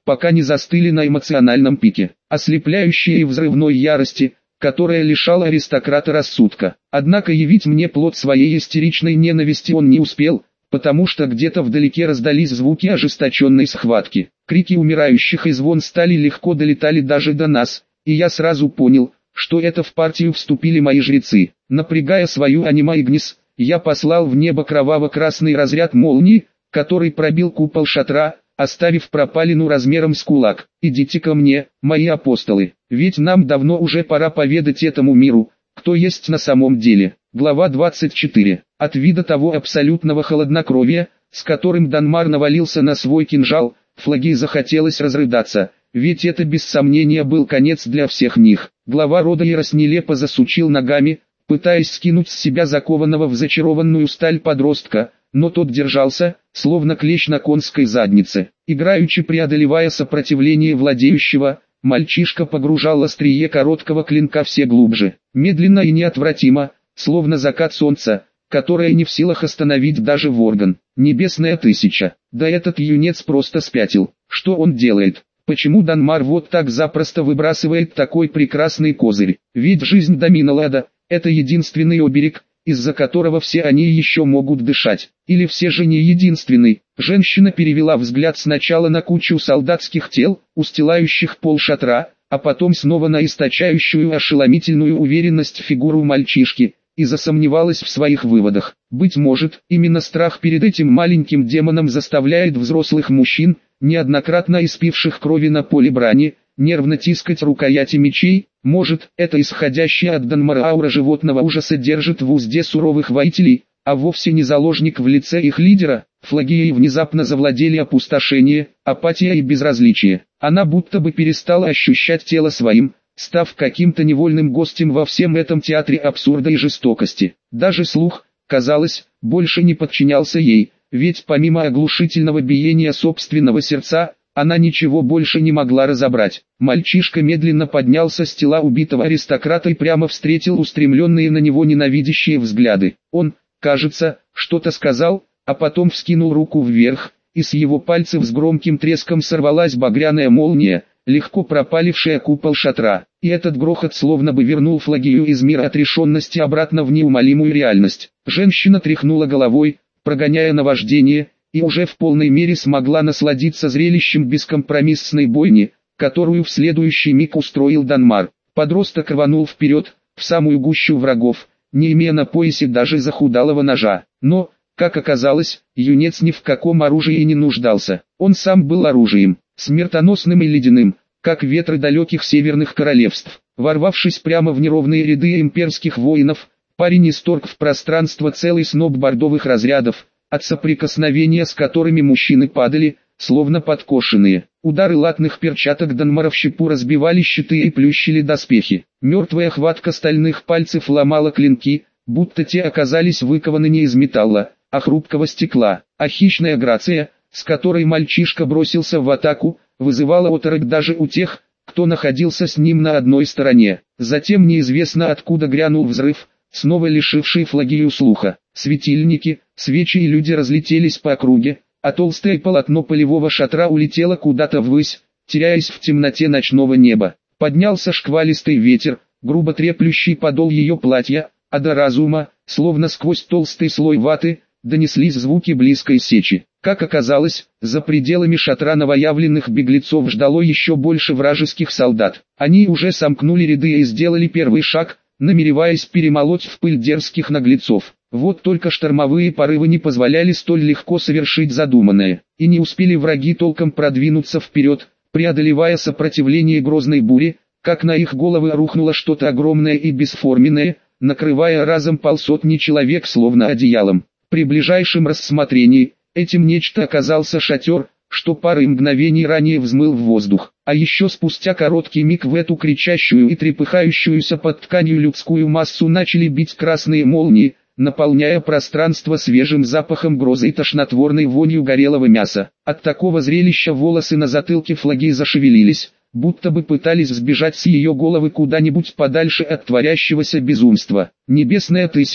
пока не застыли на эмоциональном пике, ослепляющей и взрывной ярости, которая лишала аристократа рассудка. Однако явить мне плод своей истеричной ненависти он не успел, потому что где-то вдалеке раздались звуки ожесточенной схватки. Крики умирающих и звон стали легко долетали даже до нас, и я сразу понял, что это в партию вступили мои жрецы. Напрягая свою анима Игнис, я послал в небо кроваво-красный разряд молнии, который пробил купол шатра, оставив пропалину размером с кулак. «Идите ко мне, мои апостолы, ведь нам давно уже пора поведать этому миру, кто есть на самом деле». Глава двадцать четыре. От вида того абсолютного холоднокровия, с которым Данмар навалился на свой кинжал, Флагии захотелось разрыдаться, ведь это без сомнения был конец для всех них. Глава рода Ирос нелепо засучил ногами, пытаясь скинуть с себя закованного в зачарованную сталь подростка, но тот держался, словно клещ на конской заднице. Играючи преодолевая сопротивление владеющего, мальчишка погружал острие короткого клинка все глубже, медленно и неотвратимо, словно закат солнца, которое не в силах остановить даже Ворган. Небесная тысяча. Да этот юнец просто спятил. Что он делает? Почему Данмар вот так запросто выбрасывает такой прекрасный козырь? Ведь жизнь Доминолада – это единственный оберег, из-за которого все они еще могут дышать. Или все же не единственный. Женщина перевела взгляд сначала на кучу солдатских тел, устилающих пол шатра, а потом снова на источающую ошеломительную уверенность фигуру мальчишки, и засомневалась в своих выводах. Быть может, именно страх перед этим маленьким демоном заставляет взрослых мужчин, неоднократно испивших крови на поле брани, нервно тискать рукояти мечей. Может, это исходящая от Данмара аура животного ужаса держит в узде суровых воителей, а вовсе не заложник в лице их лидера. Флагией внезапно завладели опустошение, апатия и безразличие. Она будто бы перестала ощущать тело своим, став каким-то невольным гостем во всем этом театре абсурда и жестокости. Даже слух, казалось, больше не подчинялся ей, ведь помимо оглушительного биения собственного сердца, она ничего больше не могла разобрать. Мальчишка медленно поднялся с тела убитого аристократа и прямо встретил устремленные на него ненавидящие взгляды. Он, кажется, что-то сказал, а потом вскинул руку вверх, и с его пальцев с громким треском сорвалась багряная молния, легко пропалившая купол шатра, и этот грохот словно бы вернул Флагию из мира отрешенности обратно в неумолимую реальность. Женщина тряхнула головой, прогоняя наваждение, и уже в полной мере смогла насладиться зрелищем бескомпромиссной бойни, которую в следующий миг устроил Данмар. Подросток рванул вперед, в самую гущу врагов, не имея на поясе даже захудалого ножа. Но, как оказалось, юнец ни в каком оружии не нуждался. Он сам был оружием, смертоносным и ледяным, как ветры далеких северных королевств. Ворвавшись прямо в неровные ряды имперских воинов, парень исторг в пространство целый сноп бордовых разрядов, от соприкосновения с которыми мужчины падали, словно подкошенные. Удары латных перчаток Данмара в щепу разбивали щиты и плющили доспехи. Мертвая хватка стальных пальцев ломала клинки, будто те оказались выкованы не из металла, а хрупкого стекла. А хищная грация, с которой мальчишка бросился в атаку, вызывала оторопь даже у тех, кто находился с ним на одной стороне. Затем неизвестно откуда грянул взрыв, снова лишивший Флагию слуха. Светильники, свечи и люди разлетелись по округе, а толстое полотно полевого шатра улетело куда-то ввысь, теряясь в темноте ночного неба. Поднялся шквалистый ветер, грубо треплющий подол ее платья, а до разума, словно сквозь толстый слой ваты, донеслись звуки близкой сечи. Как оказалось, за пределами шатра новоявленных беглецов ждало еще больше вражеских солдат. Они уже сомкнули ряды и сделали первый шаг, намереваясь перемолоть в пыль дерзких наглецов. Вот только штормовые порывы не позволяли столь легко совершить задуманное, и не успели враги толком продвинуться вперед, преодолевая сопротивление грозной бури, как на их головы рухнуло что-то огромное и бесформенное, накрывая разом полсотни человек словно одеялом. При ближайшем рассмотрении, этим нечто оказался шатер, что парой мгновений ранее взмыл в воздух, а еще спустя короткий миг в эту кричащую и трепыхающуюся под тканью людскую массу начали бить красные молнии, наполняя пространство свежим запахом грозы и тошнотворной вонью горелого мяса. От такого зрелища волосы на затылке Флагии зашевелились, будто бы пытались сбежать с ее головы куда-нибудь подальше от творящегося безумства. Небесная тысяча,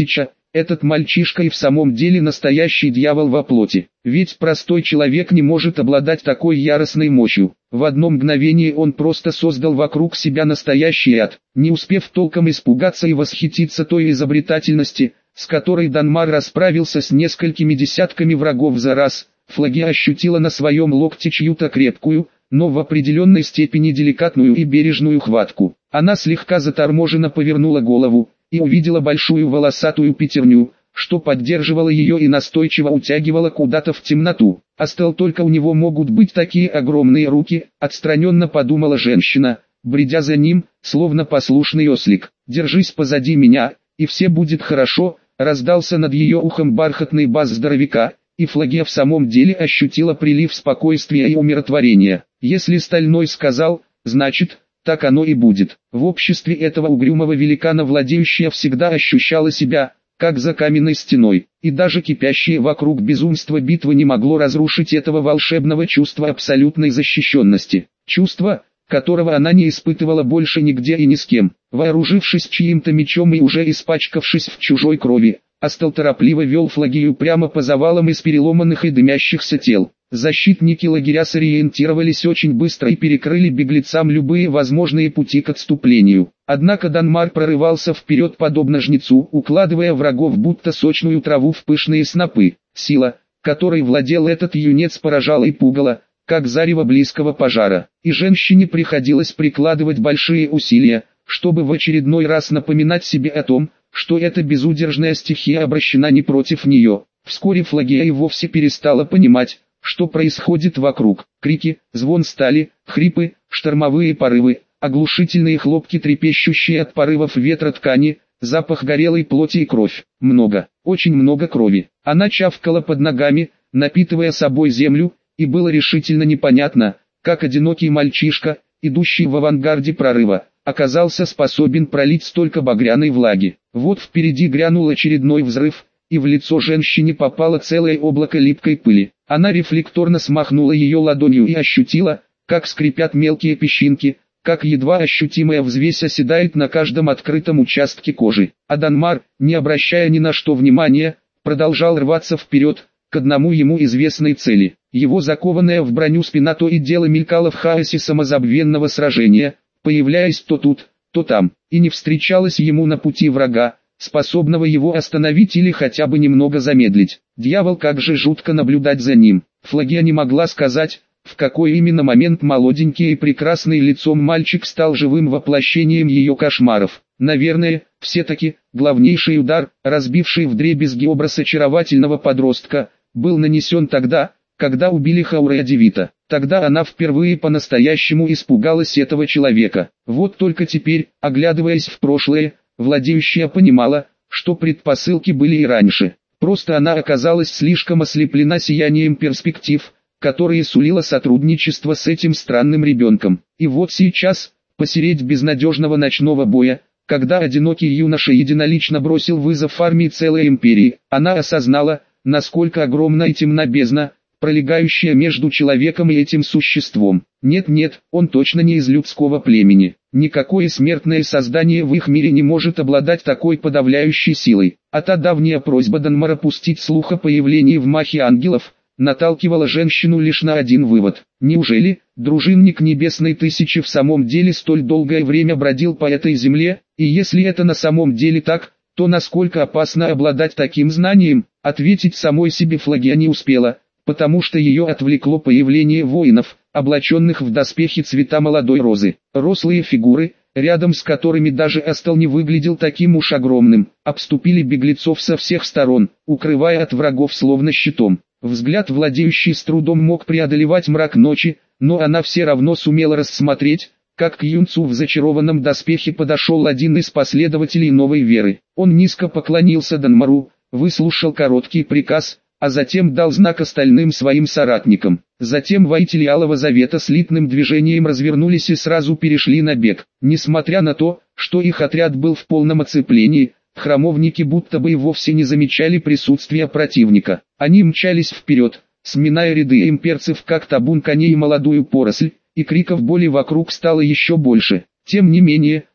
этот мальчишка и в самом деле настоящий дьявол во плоти. Ведь простой человек не может обладать такой яростной мощью. В одно мгновение он просто создал вокруг себя настоящий ад. Не успев толком испугаться и восхититься той изобретательности, с которой Данмар расправился с несколькими десятками врагов за раз, Флагия ощутила на своем локте чью-то крепкую, но в определенной степени деликатную и бережную хватку. Она слегка заторможенно повернула голову и увидела большую волосатую пятерню, что поддерживала ее и настойчиво утягивала куда-то в темноту. «Астел, только у него могут быть такие огромные руки», — отстраненно подумала женщина, бредя за ним, словно послушный ослик. «Держись позади меня, и все будет хорошо», — раздался над ее ухом бархатный бас здоровяка, и Флагия в самом деле ощутила прилив спокойствия и умиротворения. Если Стальной сказал, значит, так оно и будет. В обществе этого угрюмого великана владеющая всегда ощущала себя, как за каменной стеной, и даже кипящее вокруг безумство битвы не могло разрушить этого волшебного чувства абсолютной защищенности. Чувство, которого она не испытывала больше нигде и ни с кем. Вооружившись чьим-то мечом и уже испачкавшись в чужой крови, Астел торопливо вел Флагию прямо по завалам из переломанных и дымящихся тел. Защитники лагеря сориентировались очень быстро и перекрыли беглецам любые возможные пути к отступлению. Однако Данмар прорывался вперед подобно жнецу, укладывая врагов будто сочную траву в пышные снопы. Сила, которой владел этот юнец, поражала и пугала, как зарево близкого пожара. И женщине приходилось прикладывать большие усилия, чтобы в очередной раз напоминать себе о том, что эта безудержная стихия обращена не против нее. Вскоре Флагия и вовсе перестала понимать, что происходит вокруг. Крики, звон стали, хрипы, штормовые порывы, оглушительные хлопки, трепещущие от порывов ветра ткани, запах горелой плоти и кровь. Много, очень много крови. Она чавкала под ногами, напитывая собой землю, и было решительно непонятно, как одинокий мальчишка, идущий в авангарде прорыва, оказался способен пролить столько багряной влаги. Вот впереди грянул очередной взрыв, и в лицо женщине попало целое облако липкой пыли. Она рефлекторно смахнула ее ладонью и ощутила, как скрипят мелкие песчинки, как едва ощутимая взвесь оседает на каждом открытом участке кожи. А Данмар, не обращая ни на что внимания, продолжал рваться вперед, к одному ему известной цели. Его закованная в броню спина то и дело мелькала в хаосе самозабвенного сражения, появляясь то тут, то там, и не встречалась ему на пути врага, способного его остановить или хотя бы немного замедлить. Дьявол, как же жутко наблюдать за ним. Флагия не могла сказать, в какой именно момент молоденький и прекрасный лицом мальчик стал живым воплощением ее кошмаров. Наверное, все-таки, главнейший удар, разбивший вдребезги образ очаровательного подростка, был нанесен тогда, когда убили Хаурея Девита. Тогда она впервые по-настоящему испугалась этого человека. Вот только теперь, оглядываясь в прошлое, владеющая понимала, что предпосылки были и раньше. Просто она оказалась слишком ослеплена сиянием перспектив, которые сулило сотрудничество с этим странным ребенком. И вот сейчас, посередь безнадежного ночного боя, когда одинокий юноша единолично бросил вызов армии целой империи, она осознала, насколько огромна и темна бездна, пролегающая между человеком и этим существом. Нет-нет, он точно не из людского племени. Никакое смертное создание в их мире не может обладать такой подавляющей силой. А та давняя просьба Данмара пустить слух о появлении в Махе ангелов, наталкивала женщину лишь на один вывод. Неужели, дружинник Небесной Тысячи в самом деле столь долгое время бродил по этой земле, и если это на самом деле так, то насколько опасно обладать таким знанием? Ответить самой себе Флагия не успела, потому что ее отвлекло появление воинов, облаченных в доспехи цвета молодой розы. Рослые фигуры, рядом с которыми даже Астел не выглядел таким уж огромным, обступили беглецов со всех сторон, укрывая от врагов словно щитом. Взгляд владеющий с трудом мог преодолевать мрак ночи, но она все равно сумела рассмотреть, как к юнцу в зачарованном доспехе подошел один из последователей новой веры. Он низко поклонился Данмару, выслушал короткий приказ, а затем дал знак остальным своим соратникам. Затем воители Алого Завета слитным движением развернулись и сразу перешли на бег. Несмотря на то, что их отряд был в полном оцеплении, храмовники будто бы и вовсе не замечали присутствия противника. Они мчались вперед, сминая ряды имперцев как табун коней и молодую поросль, и криков боли вокруг стало еще больше. Тем не менее,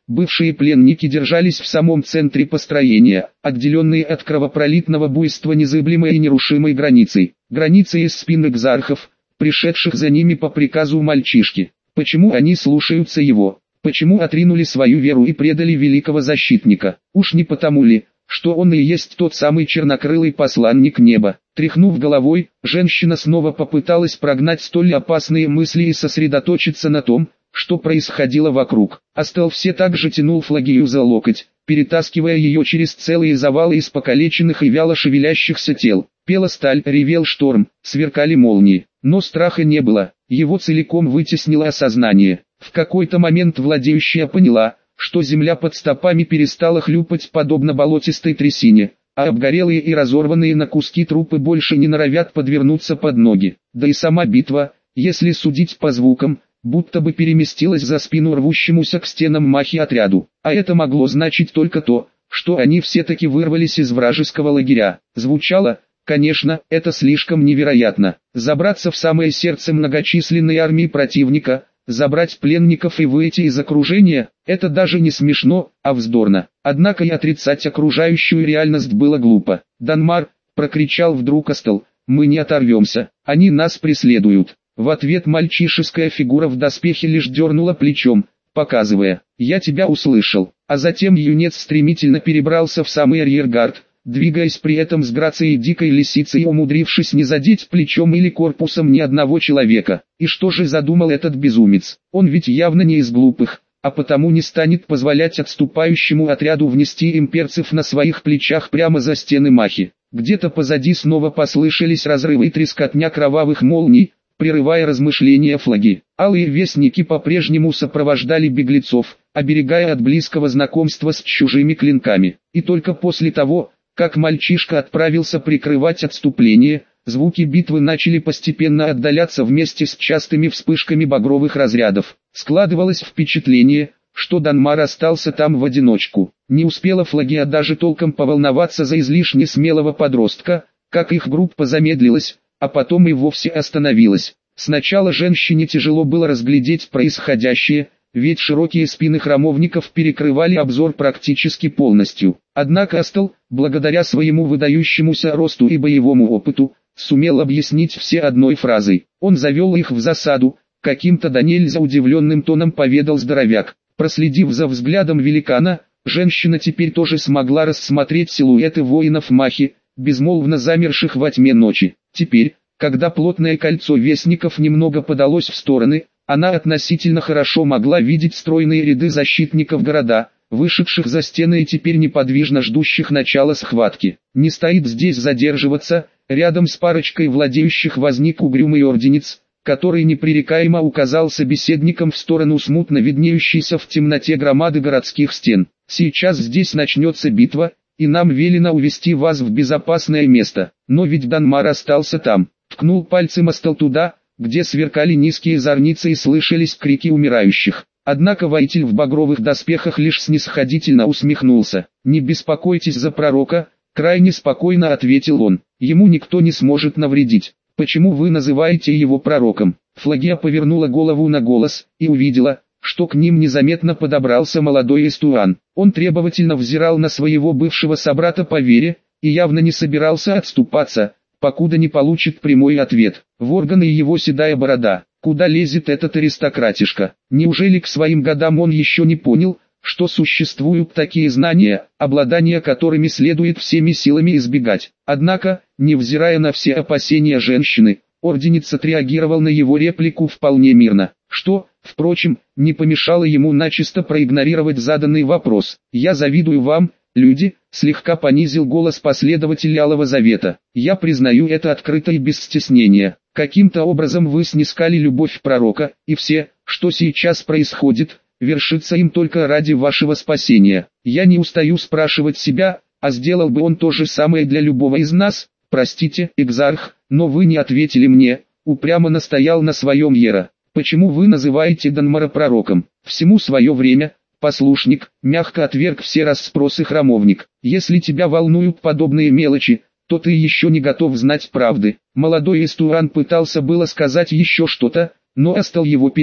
Бывшие пленники держались в самом центре построения, отделенные от кровопролитного буйства незыблемой и нерушимой границей. Граница из спин экзархов, пришедших за ними по приказу мальчишки. Почему они слушаются его? Почему отринули свою веру и предали великого защитника? Уж не потому ли, что он и есть тот самый чернокрылый посланник неба? Тряхнув головой, женщина снова попыталась прогнать столь опасные мысли и сосредоточиться на том, что происходило вокруг. Астел все так же тянул Флагию за локоть, перетаскивая ее через целые завалы из покалеченных и вяло шевелящихся тел. Пела сталь, ревел шторм, сверкали молнии. Но страха не было, его целиком вытеснило осознание. В какой-то момент владеющая поняла, что земля под стопами перестала хлюпать подобно болотистой трясине, а обгорелые и разорванные на куски трупы больше не норовят подвернуться под ноги. Да и сама битва, если судить по звукам, будто бы переместилась за спину рвущемуся к стенам махи отряду. А это могло значить только то, что они все-таки вырвались из вражеского лагеря. Звучало, конечно, это слишком невероятно. Забраться в самое сердце многочисленной армии противника, забрать пленников и выйти из окружения – это даже не смешно, а вздорно. Однако и отрицать окружающую реальность было глупо. «Данмар!» – прокричал вдруг Астел, – «мы не оторвемся, они нас преследуют». В ответ мальчишеская фигура в доспехе лишь дернула плечом, показывая: «Я тебя услышал». А затем юнец стремительно перебрался в самый арьергард, двигаясь при этом с грацией дикой лисицы и умудрившись не задеть плечом или корпусом ни одного человека. И что же задумал этот безумец? Он ведь явно не из глупых, а потому не станет позволять отступающему отряду внести имперцев на своих плечах прямо за стены махи. Где-то позади снова послышались разрывы и трескотня кровавых молний, прерывая размышления Флаги. Алые вестники по-прежнему сопровождали беглецов, оберегая от близкого знакомства с чужими клинками. И только после того, как мальчишка отправился прикрывать отступление, звуки битвы начали постепенно отдаляться вместе с частыми вспышками багровых разрядов. Складывалось впечатление, что Данмар остался там в одиночку. Не успела Флагия даже толком поволноваться за излишне смелого подростка, как их группа замедлилась, а потом и вовсе остановилась. Сначала женщине тяжело было разглядеть происходящее, ведь широкие спины храмовников перекрывали обзор практически полностью. Однако Астел, благодаря своему выдающемуся росту и боевому опыту, сумел объяснить все одной фразой. Он завел их в засаду, каким-то до нельзя удивленным тоном поведал здоровяк. Проследив за взглядом великана, женщина теперь тоже смогла рассмотреть силуэты воинов Махи, безмолвно замерших во тьме ночи. Теперь, когда плотное кольцо вестников немного подалось в стороны, она относительно хорошо могла видеть стройные ряды защитников города, вышедших за стены и теперь неподвижно ждущих начала схватки. Не стоит здесь задерживаться, рядом с парочкой владеющих возник угрюмый орденец, который непререкаемо указал собеседникам в сторону смутно виднеющейся в темноте громады городских стен. «Сейчас здесь начнется битва, и нам велено увести вас в безопасное место». Но ведь Данмар остался там. Ткнул пальцем Астел туда, где сверкали низкие зорницы и слышались крики умирающих. Однако воитель в багровых доспехах лишь снисходительно усмехнулся. «Не беспокойтесь за пророка», — крайне спокойно ответил он. «Ему никто не сможет навредить». «Почему вы называете его пророком?» Флагия повернула голову на голос и увидела, что к ним незаметно подобрался молодой Эстуан. Он требовательно взирал на своего бывшего собрата по вере и явно не собирался отступаться, покуда не получит прямой ответ. Ворган и его седая борода. Куда лезет этот аристократишка? Неужели к своим годам он еще не понял, что существуют такие знания, обладание которыми следует всеми силами избегать? Однако, невзирая на все опасения женщины, орденец отреагировал на его реплику вполне мирно, что, впрочем, не помешало ему начисто проигнорировать заданный вопрос. «Я завидую вам, люди», — слегка понизил голос последователь Алого Завета. «Я признаю это открыто и без стеснения. Каким-то образом вы снискали любовь пророка, и все, что сейчас происходит, вершится им только ради вашего спасения. Я не устаю спрашивать себя, а сделал бы он то же самое для любого из нас? Простите, экзарх, но вы не ответили мне», — упрямо настоял на своем Ера. «Почему вы называете Данмара пророком? Всему свое время». «Послушник», — мягко отверг все расспросы храмовник. «Если тебя волнуют подобные мелочи, то ты еще не готов знать правды». Молодой Эстуан пытался было сказать еще что-то, но Астел его перебил.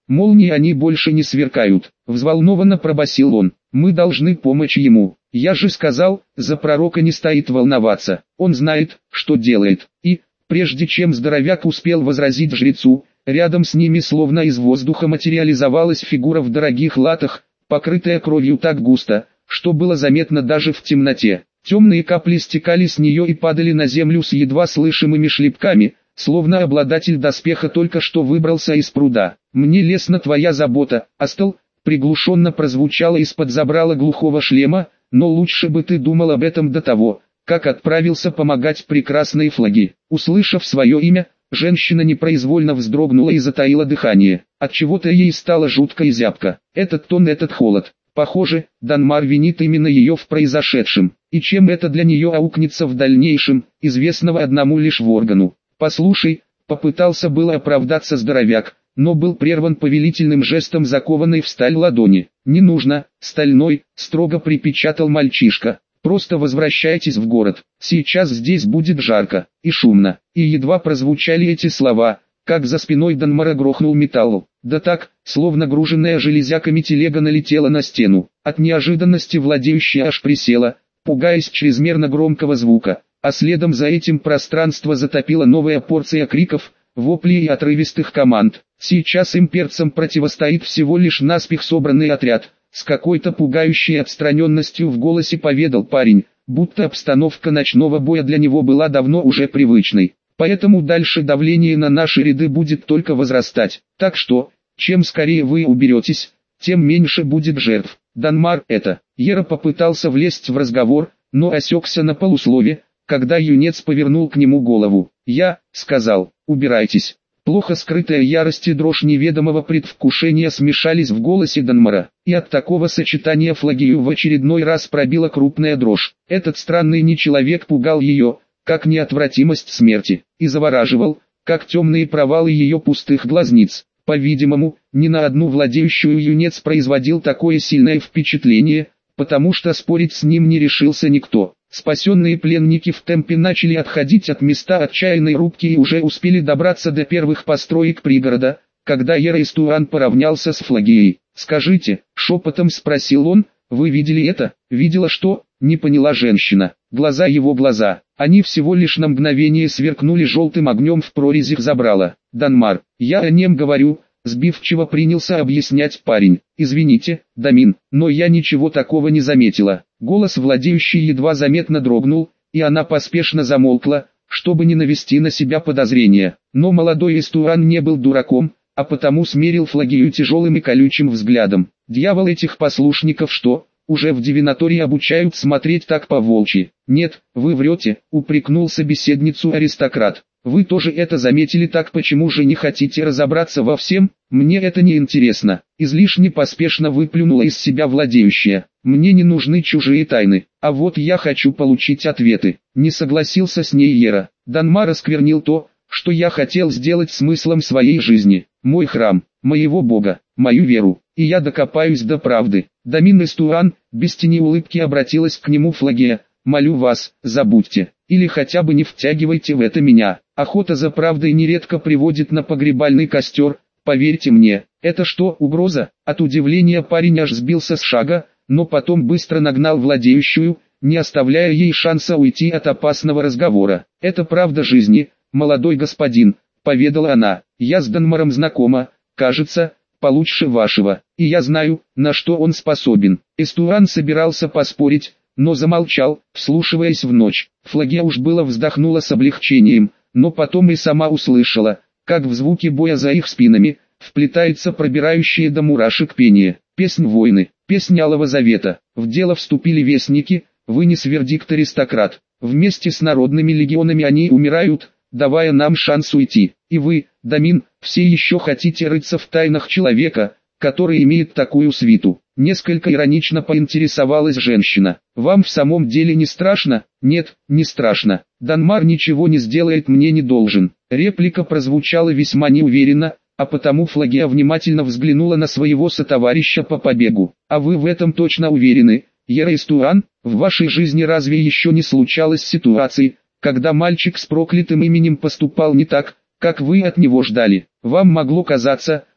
Молнии они больше не сверкают. Взволнованно пробасил он. Мы должны помочь ему. Я же сказал, за пророка не стоит волноваться. Он знает, что делает. И, прежде чем здоровяк успел возразить жрецу, рядом с ними словно из воздуха материализовалась фигура в дорогих латах, покрытая кровью так густо, что было заметно даже в темноте. Темные капли стекали с нее и падали на землю с едва слышимыми шлепками, словно обладатель доспеха только что выбрался из пруда. «Мне лестна твоя забота, Астл», приглушенно прозвучало из-под забрала глухого шлема, «но лучше бы ты думал об этом до того, как отправился помогать прекрасной Флаги». Услышав свое имя, женщина непроизвольно вздрогнула и затаила дыхание. Отчего-то ей стало жутко и зябко. Этот тон, этот холод. Похоже, Данмар винит именно ее в произошедшем. И чем это для нее аукнется в дальнейшем, известного одному лишь Воргану. «Послушай», попытался было оправдаться здоровяк, но был прерван повелительным жестом закованной в сталь ладони. «Не нужно, стальной», строго припечатал мальчишка. «Просто возвращайтесь в город, сейчас здесь будет жарко и шумно». И едва прозвучали эти слова, как за спиной Данмара грохнул металл. Да так, словно груженная железяками телега налетела на стену. От неожиданности владеющая аж присела, пугаясь чрезмерно громкого звука, а следом за этим пространство затопила новая порция криков, воплей и отрывистых команд. Сейчас имперцам противостоит всего лишь наспех собранный отряд. С какой-то пугающей отстраненностью в голосе поведал парень, будто обстановка ночного боя для него была давно уже привычной. Поэтому дальше давление на наши ряды будет только возрастать. Так что, чем скорее вы уберетесь, тем меньше будет жертв. Данмар это. Ера попытался влезть в разговор, но осекся на полуслове, когда юнец повернул к нему голову. «Я», — сказал, — «убирайтесь». Плохо скрытая ярость и дрожь неведомого предвкушения смешались в голосе Данмара, и от такого сочетания Флагию в очередной раз пробила крупная дрожь. Этот странный нечеловек пугал ее, как неотвратимость смерти, и завораживал, как темные провалы ее пустых глазниц. По-видимому, ни на одну владеющую юнец производил такое сильное впечатление, потому что спорить с ним не решился никто. Спасенные пленники в темпе начали отходить от места отчаянной рубки и уже успели добраться до первых построек пригорода, когда Ерейстуан поравнялся с Флагией. «Скажите», — шепотом спросил он, — «вы видели это?» «Видела что?» — не поняла женщина. Глаза его глаза, они всего лишь на мгновение сверкнули желтым огнем в прорезях забрала. «Данмар, я о нем говорю», — сбивчиво принялся объяснять парень. «Извините, Дамин, но я ничего такого не заметила». Голос владеющий едва заметно дрогнул, и она поспешно замолкла, чтобы не навести на себя подозрения. Но молодой Истуан не был дураком, а потому смерил Флагию тяжелым и колючим взглядом. «Дьявол, этих послушников что, уже в Дивинатории обучают смотреть так по-волчьи?» «Нет, вы врете», — упрекнул собеседницу аристократ. «Вы тоже это заметили, так почему же не хотите разобраться во всем? Мне это не интересно». Излишне поспешно выплюнула из себя владеющая. «Мне не нужны чужие тайны, а вот я хочу получить ответы». Не согласился с ней Ера. «Данмар осквернил то, что я хотел сделать смыслом своей жизни. Мой храм, моего бога, мою веру, и я докопаюсь до правды». Дамин Истуан, без тени улыбки, обратилась к нему Флагия. «Молю вас, забудьте, или хотя бы не втягивайте в это меня. Охота за правдой нередко приводит на погребальный костер, поверьте мне». «Это что, угроза?» От удивления парень аж сбился с шага, но потом быстро нагнал владеющую, не оставляя ей шанса уйти от опасного разговора. «Это правда жизни, молодой господин», — поведала она. «Я с Данмаром знакома, кажется, получше вашего, и я знаю, на что он способен». Истуан собирался поспорить, но замолчал, вслушиваясь в ночь. Флагия уж было вздохнула с облегчением, но потом и сама услышала, как в звуки боя за их спинами вплетается пробирающее до мурашек пение. Песнь войны, песнь Алого Завета. В дело вступили вестники, вынес вердикт аристократ. Вместе с народными легионами они умирают, давая нам шанс уйти. И вы, Дамин, все еще хотите рыться в тайнах человека, который имеет такую свиту. Несколько иронично поинтересовалась женщина. «Вам в самом деле не страшно?» «Нет, не страшно. Данмар ничего не сделает, мне не должен». Реплика прозвучала весьма неуверенно, а потому Флагия внимательно взглянула на своего сотоварища по побегу. «А вы в этом точно уверены, Ерейстуан? В вашей жизни разве еще не случалось ситуации, когда мальчик с проклятым именем поступал не так, как вы от него ждали? Вам могло казаться,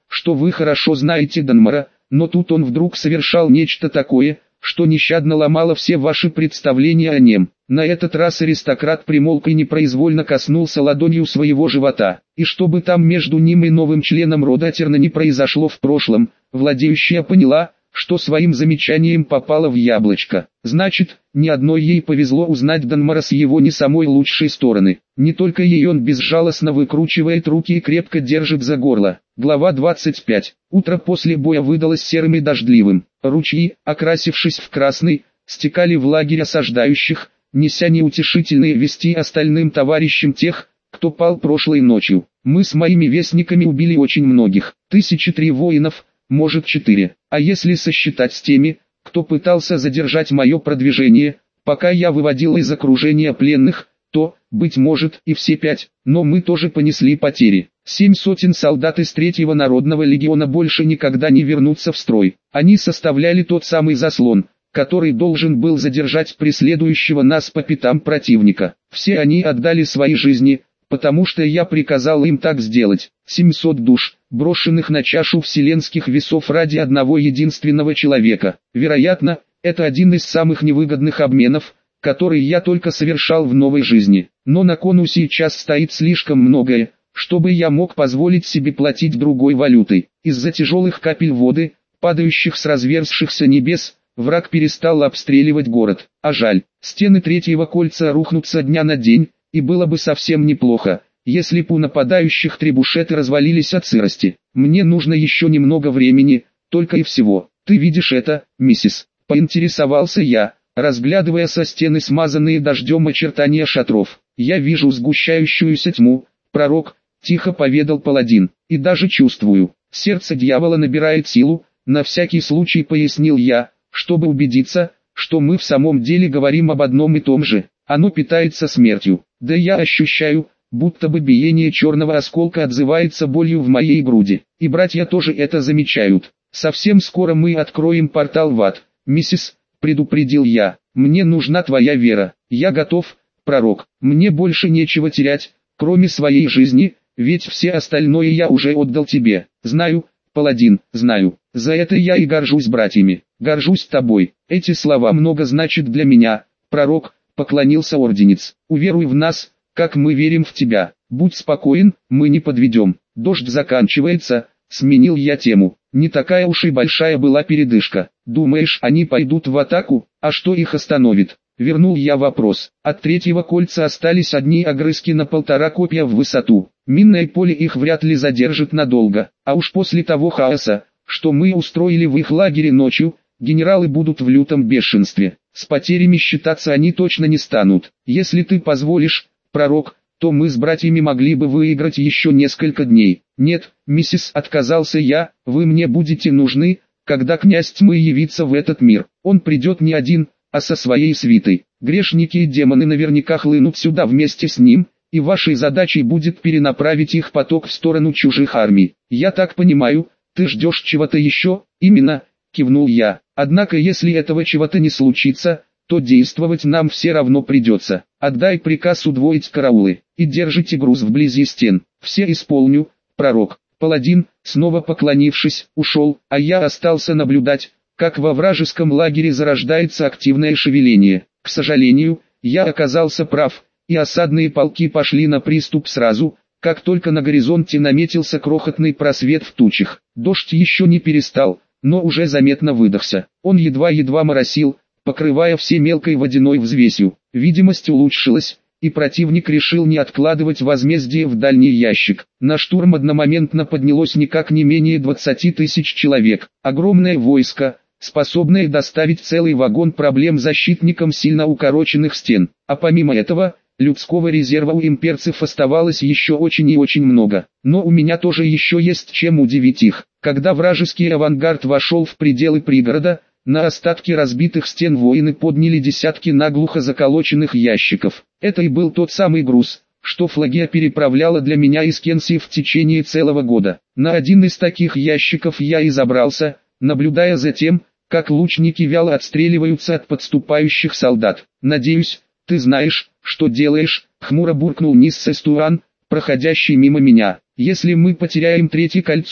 что вы хорошо знаете Данмара, но тут он вдруг совершал нечто такое, что нещадно ломало все ваши представления о нем. На этот раз аристократ примолк и непроизвольно коснулся ладонью своего живота. И что бы там между ним и новым членом рода Терна не произошло в прошлом, владеющая поняла, что своим замечанием попала в яблочко. Значит, ни одной ей повезло узнать Данмара с его не самой лучшей стороны. Не только ей он безжалостно выкручивает руки и крепко держит за горло. Глава двадцать пять. Утро после боя выдалось серым и дождливым. Ручьи, окрасившись в красный, стекали в лагерь осаждающих, неся неутешительные вести остальным товарищам тех, кто пал прошлой ночью. Мы с моими вестниками убили очень многих, тысячи три воинов, может четыре. А если сосчитать с теми, кто пытался задержать мое продвижение, пока я выводил из окружения пленных, то, быть может, и все пять, но мы тоже понесли потери. Семь сотен солдат из третьего народного легиона больше никогда не вернутся в строй. Они составляли тот самый заслон, который должен был задержать преследующего нас по пятам противника. Все они отдали свои жизни, потому что я приказал им так сделать. семьсот душ, брошенных на чашу вселенских весов ради одного единственного человека. Вероятно, это один из самых невыгодных обменов, который я только совершал в новой жизни. Но на кону сейчас стоит слишком многое, чтобы я мог позволить себе платить другой валютой. Из-за тяжелых капель воды, падающих с разверзшихся небес, враг перестал обстреливать город. А жаль, стены третьего кольца рухнут со дня на день, и было бы совсем неплохо, если б у нападающих трибушеты развалились от сырости. Мне нужно еще немного времени, только и всего. Ты видишь это, миссис? Поинтересовался я, разглядывая со стены смазанные дождем очертания шатров. Я вижу сгущающуюся тьму, пророк, тихо поведал паладин, и даже чувствую, сердце дьявола набирает силу, на всякий случай пояснил я, чтобы убедиться, что мы в самом деле говорим об одном и том же. Оно питается смертью. Да я ощущаю, будто бы биение черного осколка отзывается болью в моей груди. И братья тоже это замечают. Совсем скоро мы откроем портал в ад. Миссис, предупредил я, мне нужна твоя вера. Я готов, пророк. Мне больше нечего терять, кроме своей жизни, ведь все остальное я уже отдал тебе. Знаю, паладин, знаю. За это я и горжусь братьями. Горжусь тобой. Эти слова много значат для меня, пророк. Поклонился орденец. Уверуй в нас, как мы верим в тебя. Будь спокоен, мы не подведем. Дождь заканчивается, сменил я тему. Не такая уж и большая была передышка. Думаешь, они пойдут в атаку, а что их остановит? Вернул я вопрос. От третьего кольца остались одни огрызки на полтора копья в высоту. Минное поле их вряд ли задержит надолго. А уж после того хаоса, что мы устроили в их лагере ночью, генералы будут в лютом бешенстве. С потерями считаться они точно не станут. Если ты позволишь, пророк, то мы с братьями могли бы выиграть еще несколько дней. Нет, миссис, отказался я, вы мне будете нужны, когда князь тьмы явится в этот мир. Он придет не один, а со своей свитой. Грешники и демоны наверняка хлынут сюда вместе с ним, и вашей задачей будет перенаправить их поток в сторону чужих армий. Я так понимаю, ты ждешь чего-то еще? Именно, кивнул я. Однако если этого чего-то не случится, то действовать нам все равно придется. Отдай приказ удвоить караулы, и держите груз вблизи стен. Все исполню, пророк. Паладин, снова поклонившись, ушел, а я остался наблюдать, как во вражеском лагере зарождается активное шевеление. К сожалению, я оказался прав, и осадные полки пошли на приступ сразу, как только на горизонте наметился крохотный просвет в тучах. Дождь еще не перестал, но уже заметно выдохся. Он едва-едва моросил, покрывая все мелкой водяной взвесью. Видимость улучшилась, и противник решил не откладывать возмездие в дальний ящик. На штурм одномоментно поднялось никак не менее двадцати тысяч человек. Огромное войско, способное доставить целый вагон проблем защитникам сильно укороченных стен. А помимо этого, людского резерва у имперцев оставалось еще очень и очень много. Но у меня тоже еще есть чем удивить их. Когда вражеский авангард вошел в пределы пригорода, на остатки разбитых стен воины подняли десятки наглухо заколоченных ящиков. Это и был тот самый груз, что Флагия переправляла для меня из Кенсии в течение целого года. На один из таких ящиков я и забрался, наблюдая за тем, как лучники вяло отстреливаются от подступающих солдат. «Надеюсь, ты знаешь, что делаешь», — хмуро буркнул Ниссес Туан, проходящий мимо меня. «Если мы потеряем третье кольцо,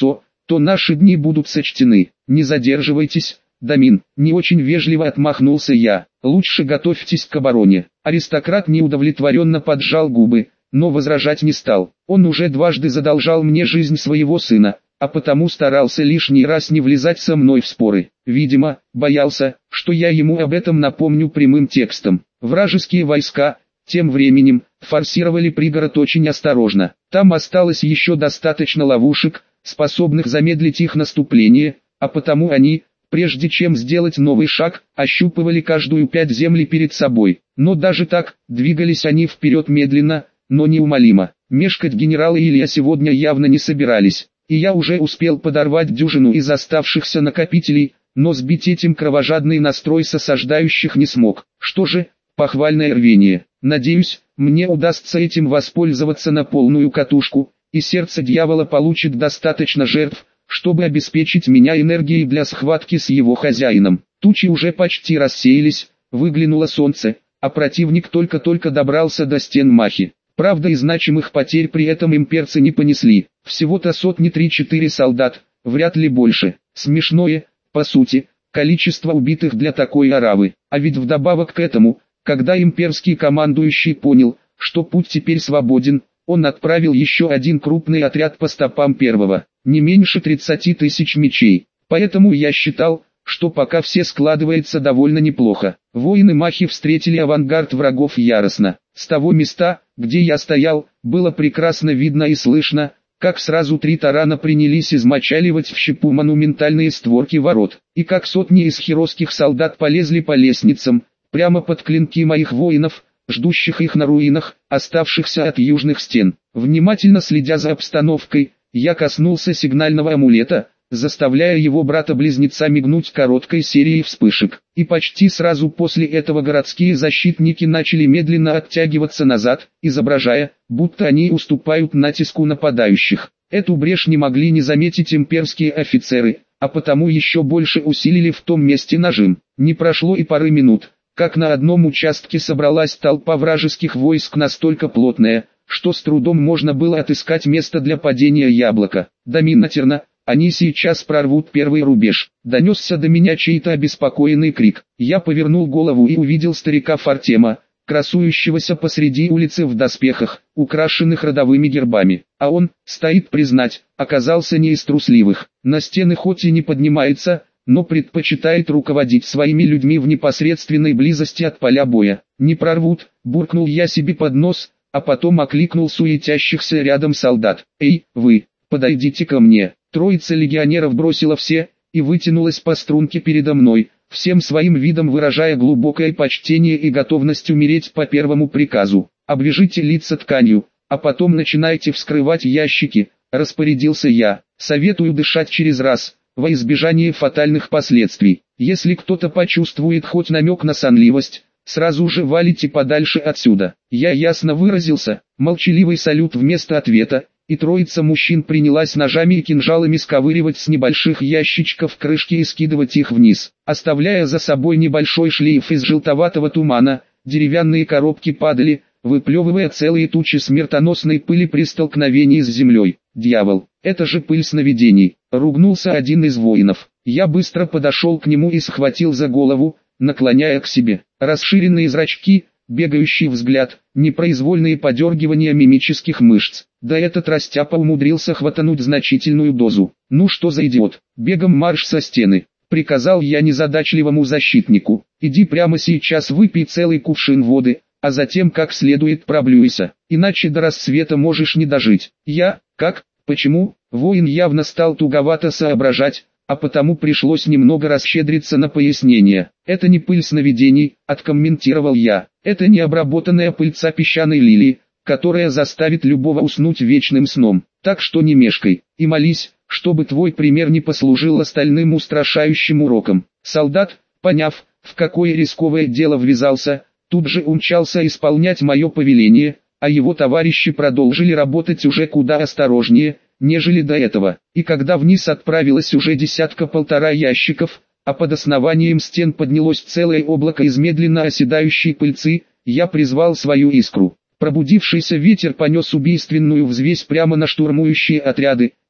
то наши дни будут сочтены. Не задерживайтесь, Дамин, не очень вежливо отмахнулся я. Лучше готовьтесь к обороне. Аристократ неудовлетворенно поджал губы, но возражать не стал. Он уже дважды задолжал мне жизнь своего сына, а потому старался лишний раз не влезать со мной в споры. Видимо, боялся, что я ему об этом напомню прямым текстом. Вражеские войска, тем временем, форсировали пригород очень осторожно. Там осталось еще достаточно ловушек, способных замедлить их наступление, а потому они, прежде чем сделать новый шаг, ощупывали каждую пять земли перед собой. Но даже так, двигались они вперед медленно, но неумолимо. Мешкать генералы Илья сегодня явно не собирались, и я уже успел подорвать дюжину из оставшихся накопителей, но сбить этим кровожадный настрой с осаждающих не смог. Что же, похвальное рвение. Надеюсь, мне удастся этим воспользоваться на полную катушку, и сердце дьявола получит достаточно жертв, чтобы обеспечить меня энергией для схватки с его хозяином. Тучи уже почти рассеялись, выглянуло солнце, а противник только-только добрался до стен Махи. Правда, и значимых потерь при этом имперцы не понесли, всего-то сотни три-четыре солдат, вряд ли больше. Смешное, по сути, количество убитых для такой оравы. А ведь вдобавок к этому, когда имперский командующий понял, что путь теперь свободен, он отправил еще один крупный отряд по стопам первого, не меньше тридцати тысяч мечей. Поэтому я считал, что пока все складывается довольно неплохо. Воины Махи встретили авангард врагов яростно. С того места, где я стоял, было прекрасно видно и слышно, как сразу три тарана принялись измочаливать в щепу монументальные створки ворот, и как сотни из хиросских солдат полезли по лестницам, прямо под клинки моих воинов, ждущих их на руинах, оставшихся от южных стен. Внимательно следя за обстановкой, я коснулся сигнального амулета, заставляя его брата-близнеца мигнуть короткой серией вспышек. И почти сразу после этого городские защитники начали медленно оттягиваться назад, изображая, будто они уступают натиску нападающих. Эту брешь не могли не заметить имперские офицеры, а потому еще больше усилили в том месте нажим. Не прошло и пары минут, как на одном участке собралась толпа вражеских войск настолько плотная, что с трудом можно было отыскать место для падения яблока. Доминатерно, они сейчас прорвут первый рубеж. Донесся до меня чей-то обеспокоенный крик. Я повернул голову и увидел старика Фартема, красующегося посреди улицы в доспехах, украшенных родовыми гербами. А он, стоит признать, оказался не из трусливых. На стены хоть и не поднимается, но предпочитает руководить своими людьми в непосредственной близости от поля боя. «Не прорвут», — буркнул я себе под нос, а потом окликнул суетящихся рядом солдат. «Эй, вы, подойдите ко мне». Троица легионеров бросила все, и вытянулась по струнке передо мной, всем своим видом выражая глубокое почтение и готовность умереть по первому приказу. «Обвяжите лица тканью, а потом начинайте вскрывать ящики», — распорядился я. «Советую дышать через раз, во избежание фатальных последствий. Если кто-то почувствует хоть намек на сонливость, сразу же валите подальше отсюда». Я ясно выразился, молчаливый салют вместо ответа, и троица мужчин принялась ножами и кинжалами сковыривать с небольших ящичков крышки и скидывать их вниз, оставляя за собой небольшой шлейф из желтоватого тумана. Деревянные коробки падали, выплевывая целые тучи смертоносной пыли при столкновении с землей. «Дьявол, это же пыль сновидений!» — ругнулся один из воинов. Я быстро подошел к нему и схватил за голову, наклоняя к себе. Расширенные зрачки, бегающий взгляд, непроизвольные подергивания мимических мышц. Да этот растяпа умудрился хватануть значительную дозу. «Ну что за идиот, бегом марш со стены», — приказал я незадачливому защитнику. «Иди прямо сейчас выпей целый кувшин воды, а затем как следует проблюйся, иначе до рассвета можешь не дожить». Я, как, почему, воин явно стал туговато соображать, а потому пришлось немного расщедриться на пояснение. «Это не пыль сновидений», — откомментировал я. «Это не обработанная пыльца песчаной лилии, которая заставит любого уснуть вечным сном. Так что не мешкай, и молись, чтобы твой пример не послужил остальным устрашающим уроком». Солдат, поняв, в какое рисковое дело ввязался, тут же умчался исполнять мое повеление, а его товарищи продолжили работать уже куда осторожнее, нежели до этого. И когда вниз отправилось уже десятка-полтора ящиков, а под основанием стен поднялось целое облако из медленно оседающей пыльцы, я призвал свою искру. Пробудившийся ветер понес убийственную взвесь прямо на штурмующие отряды,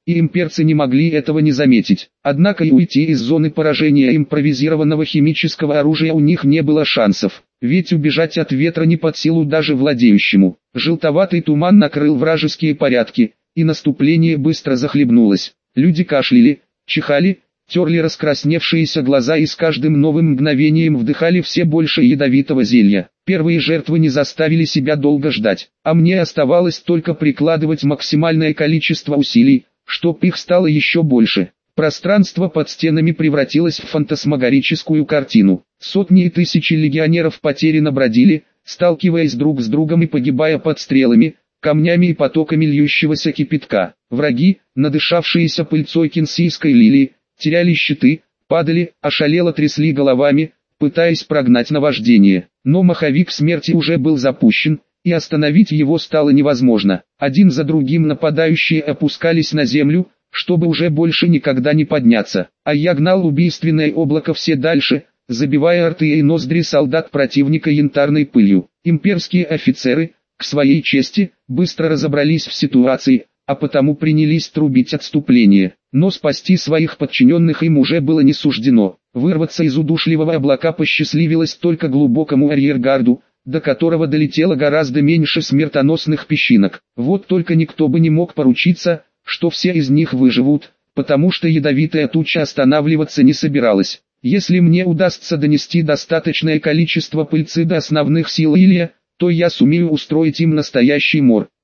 и имперцы не могли этого не заметить. Однако и уйти из зоны поражения импровизированного химического оружия у них не было шансов, ведь убежать от ветра не под силу даже владеющему. Желтоватый туман накрыл вражеские порядки, и наступление быстро захлебнулось. Люди кашляли, чихали, терли раскрасневшиеся глаза и с каждым новым мгновением вдыхали все больше ядовитого зелья. Первые жертвы не заставили себя долго ждать, а мне оставалось только прикладывать максимальное количество усилий, чтоб их стало еще больше. Пространство под стенами превратилось в фантасмагорическую картину. Сотни и тысячи легионеров потерянно бродили, сталкиваясь друг с другом и погибая под стрелами, камнями и потоками льющегося кипятка. Враги, надышавшиеся пыльцой кинсийской лилии, теряли щиты, падали, ошалело трясли головами, пытаясь прогнать наваждение. Но маховик смерти уже был запущен, и остановить его стало невозможно. Один за другим нападающие опускались на землю, чтобы уже больше никогда не подняться. А я гнал убийственное облако все дальше, забивая рты и ноздри солдат противника янтарной пылью. Имперские офицеры, к своей чести, быстро разобрались в ситуации, а потому принялись трубить отступление. Но спасти своих подчиненных им уже было не суждено. Вырваться из удушливого облака посчастливилось только глубокому арьергарду, до которого долетело гораздо меньше смертоносных песчинок. Вот только никто бы не мог поручиться, что все из них выживут, потому что ядовитая туча останавливаться не собиралась. Если мне удастся донести достаточное количество пыльцы до основных сил Илья, то я сумею устроить им настоящий мор.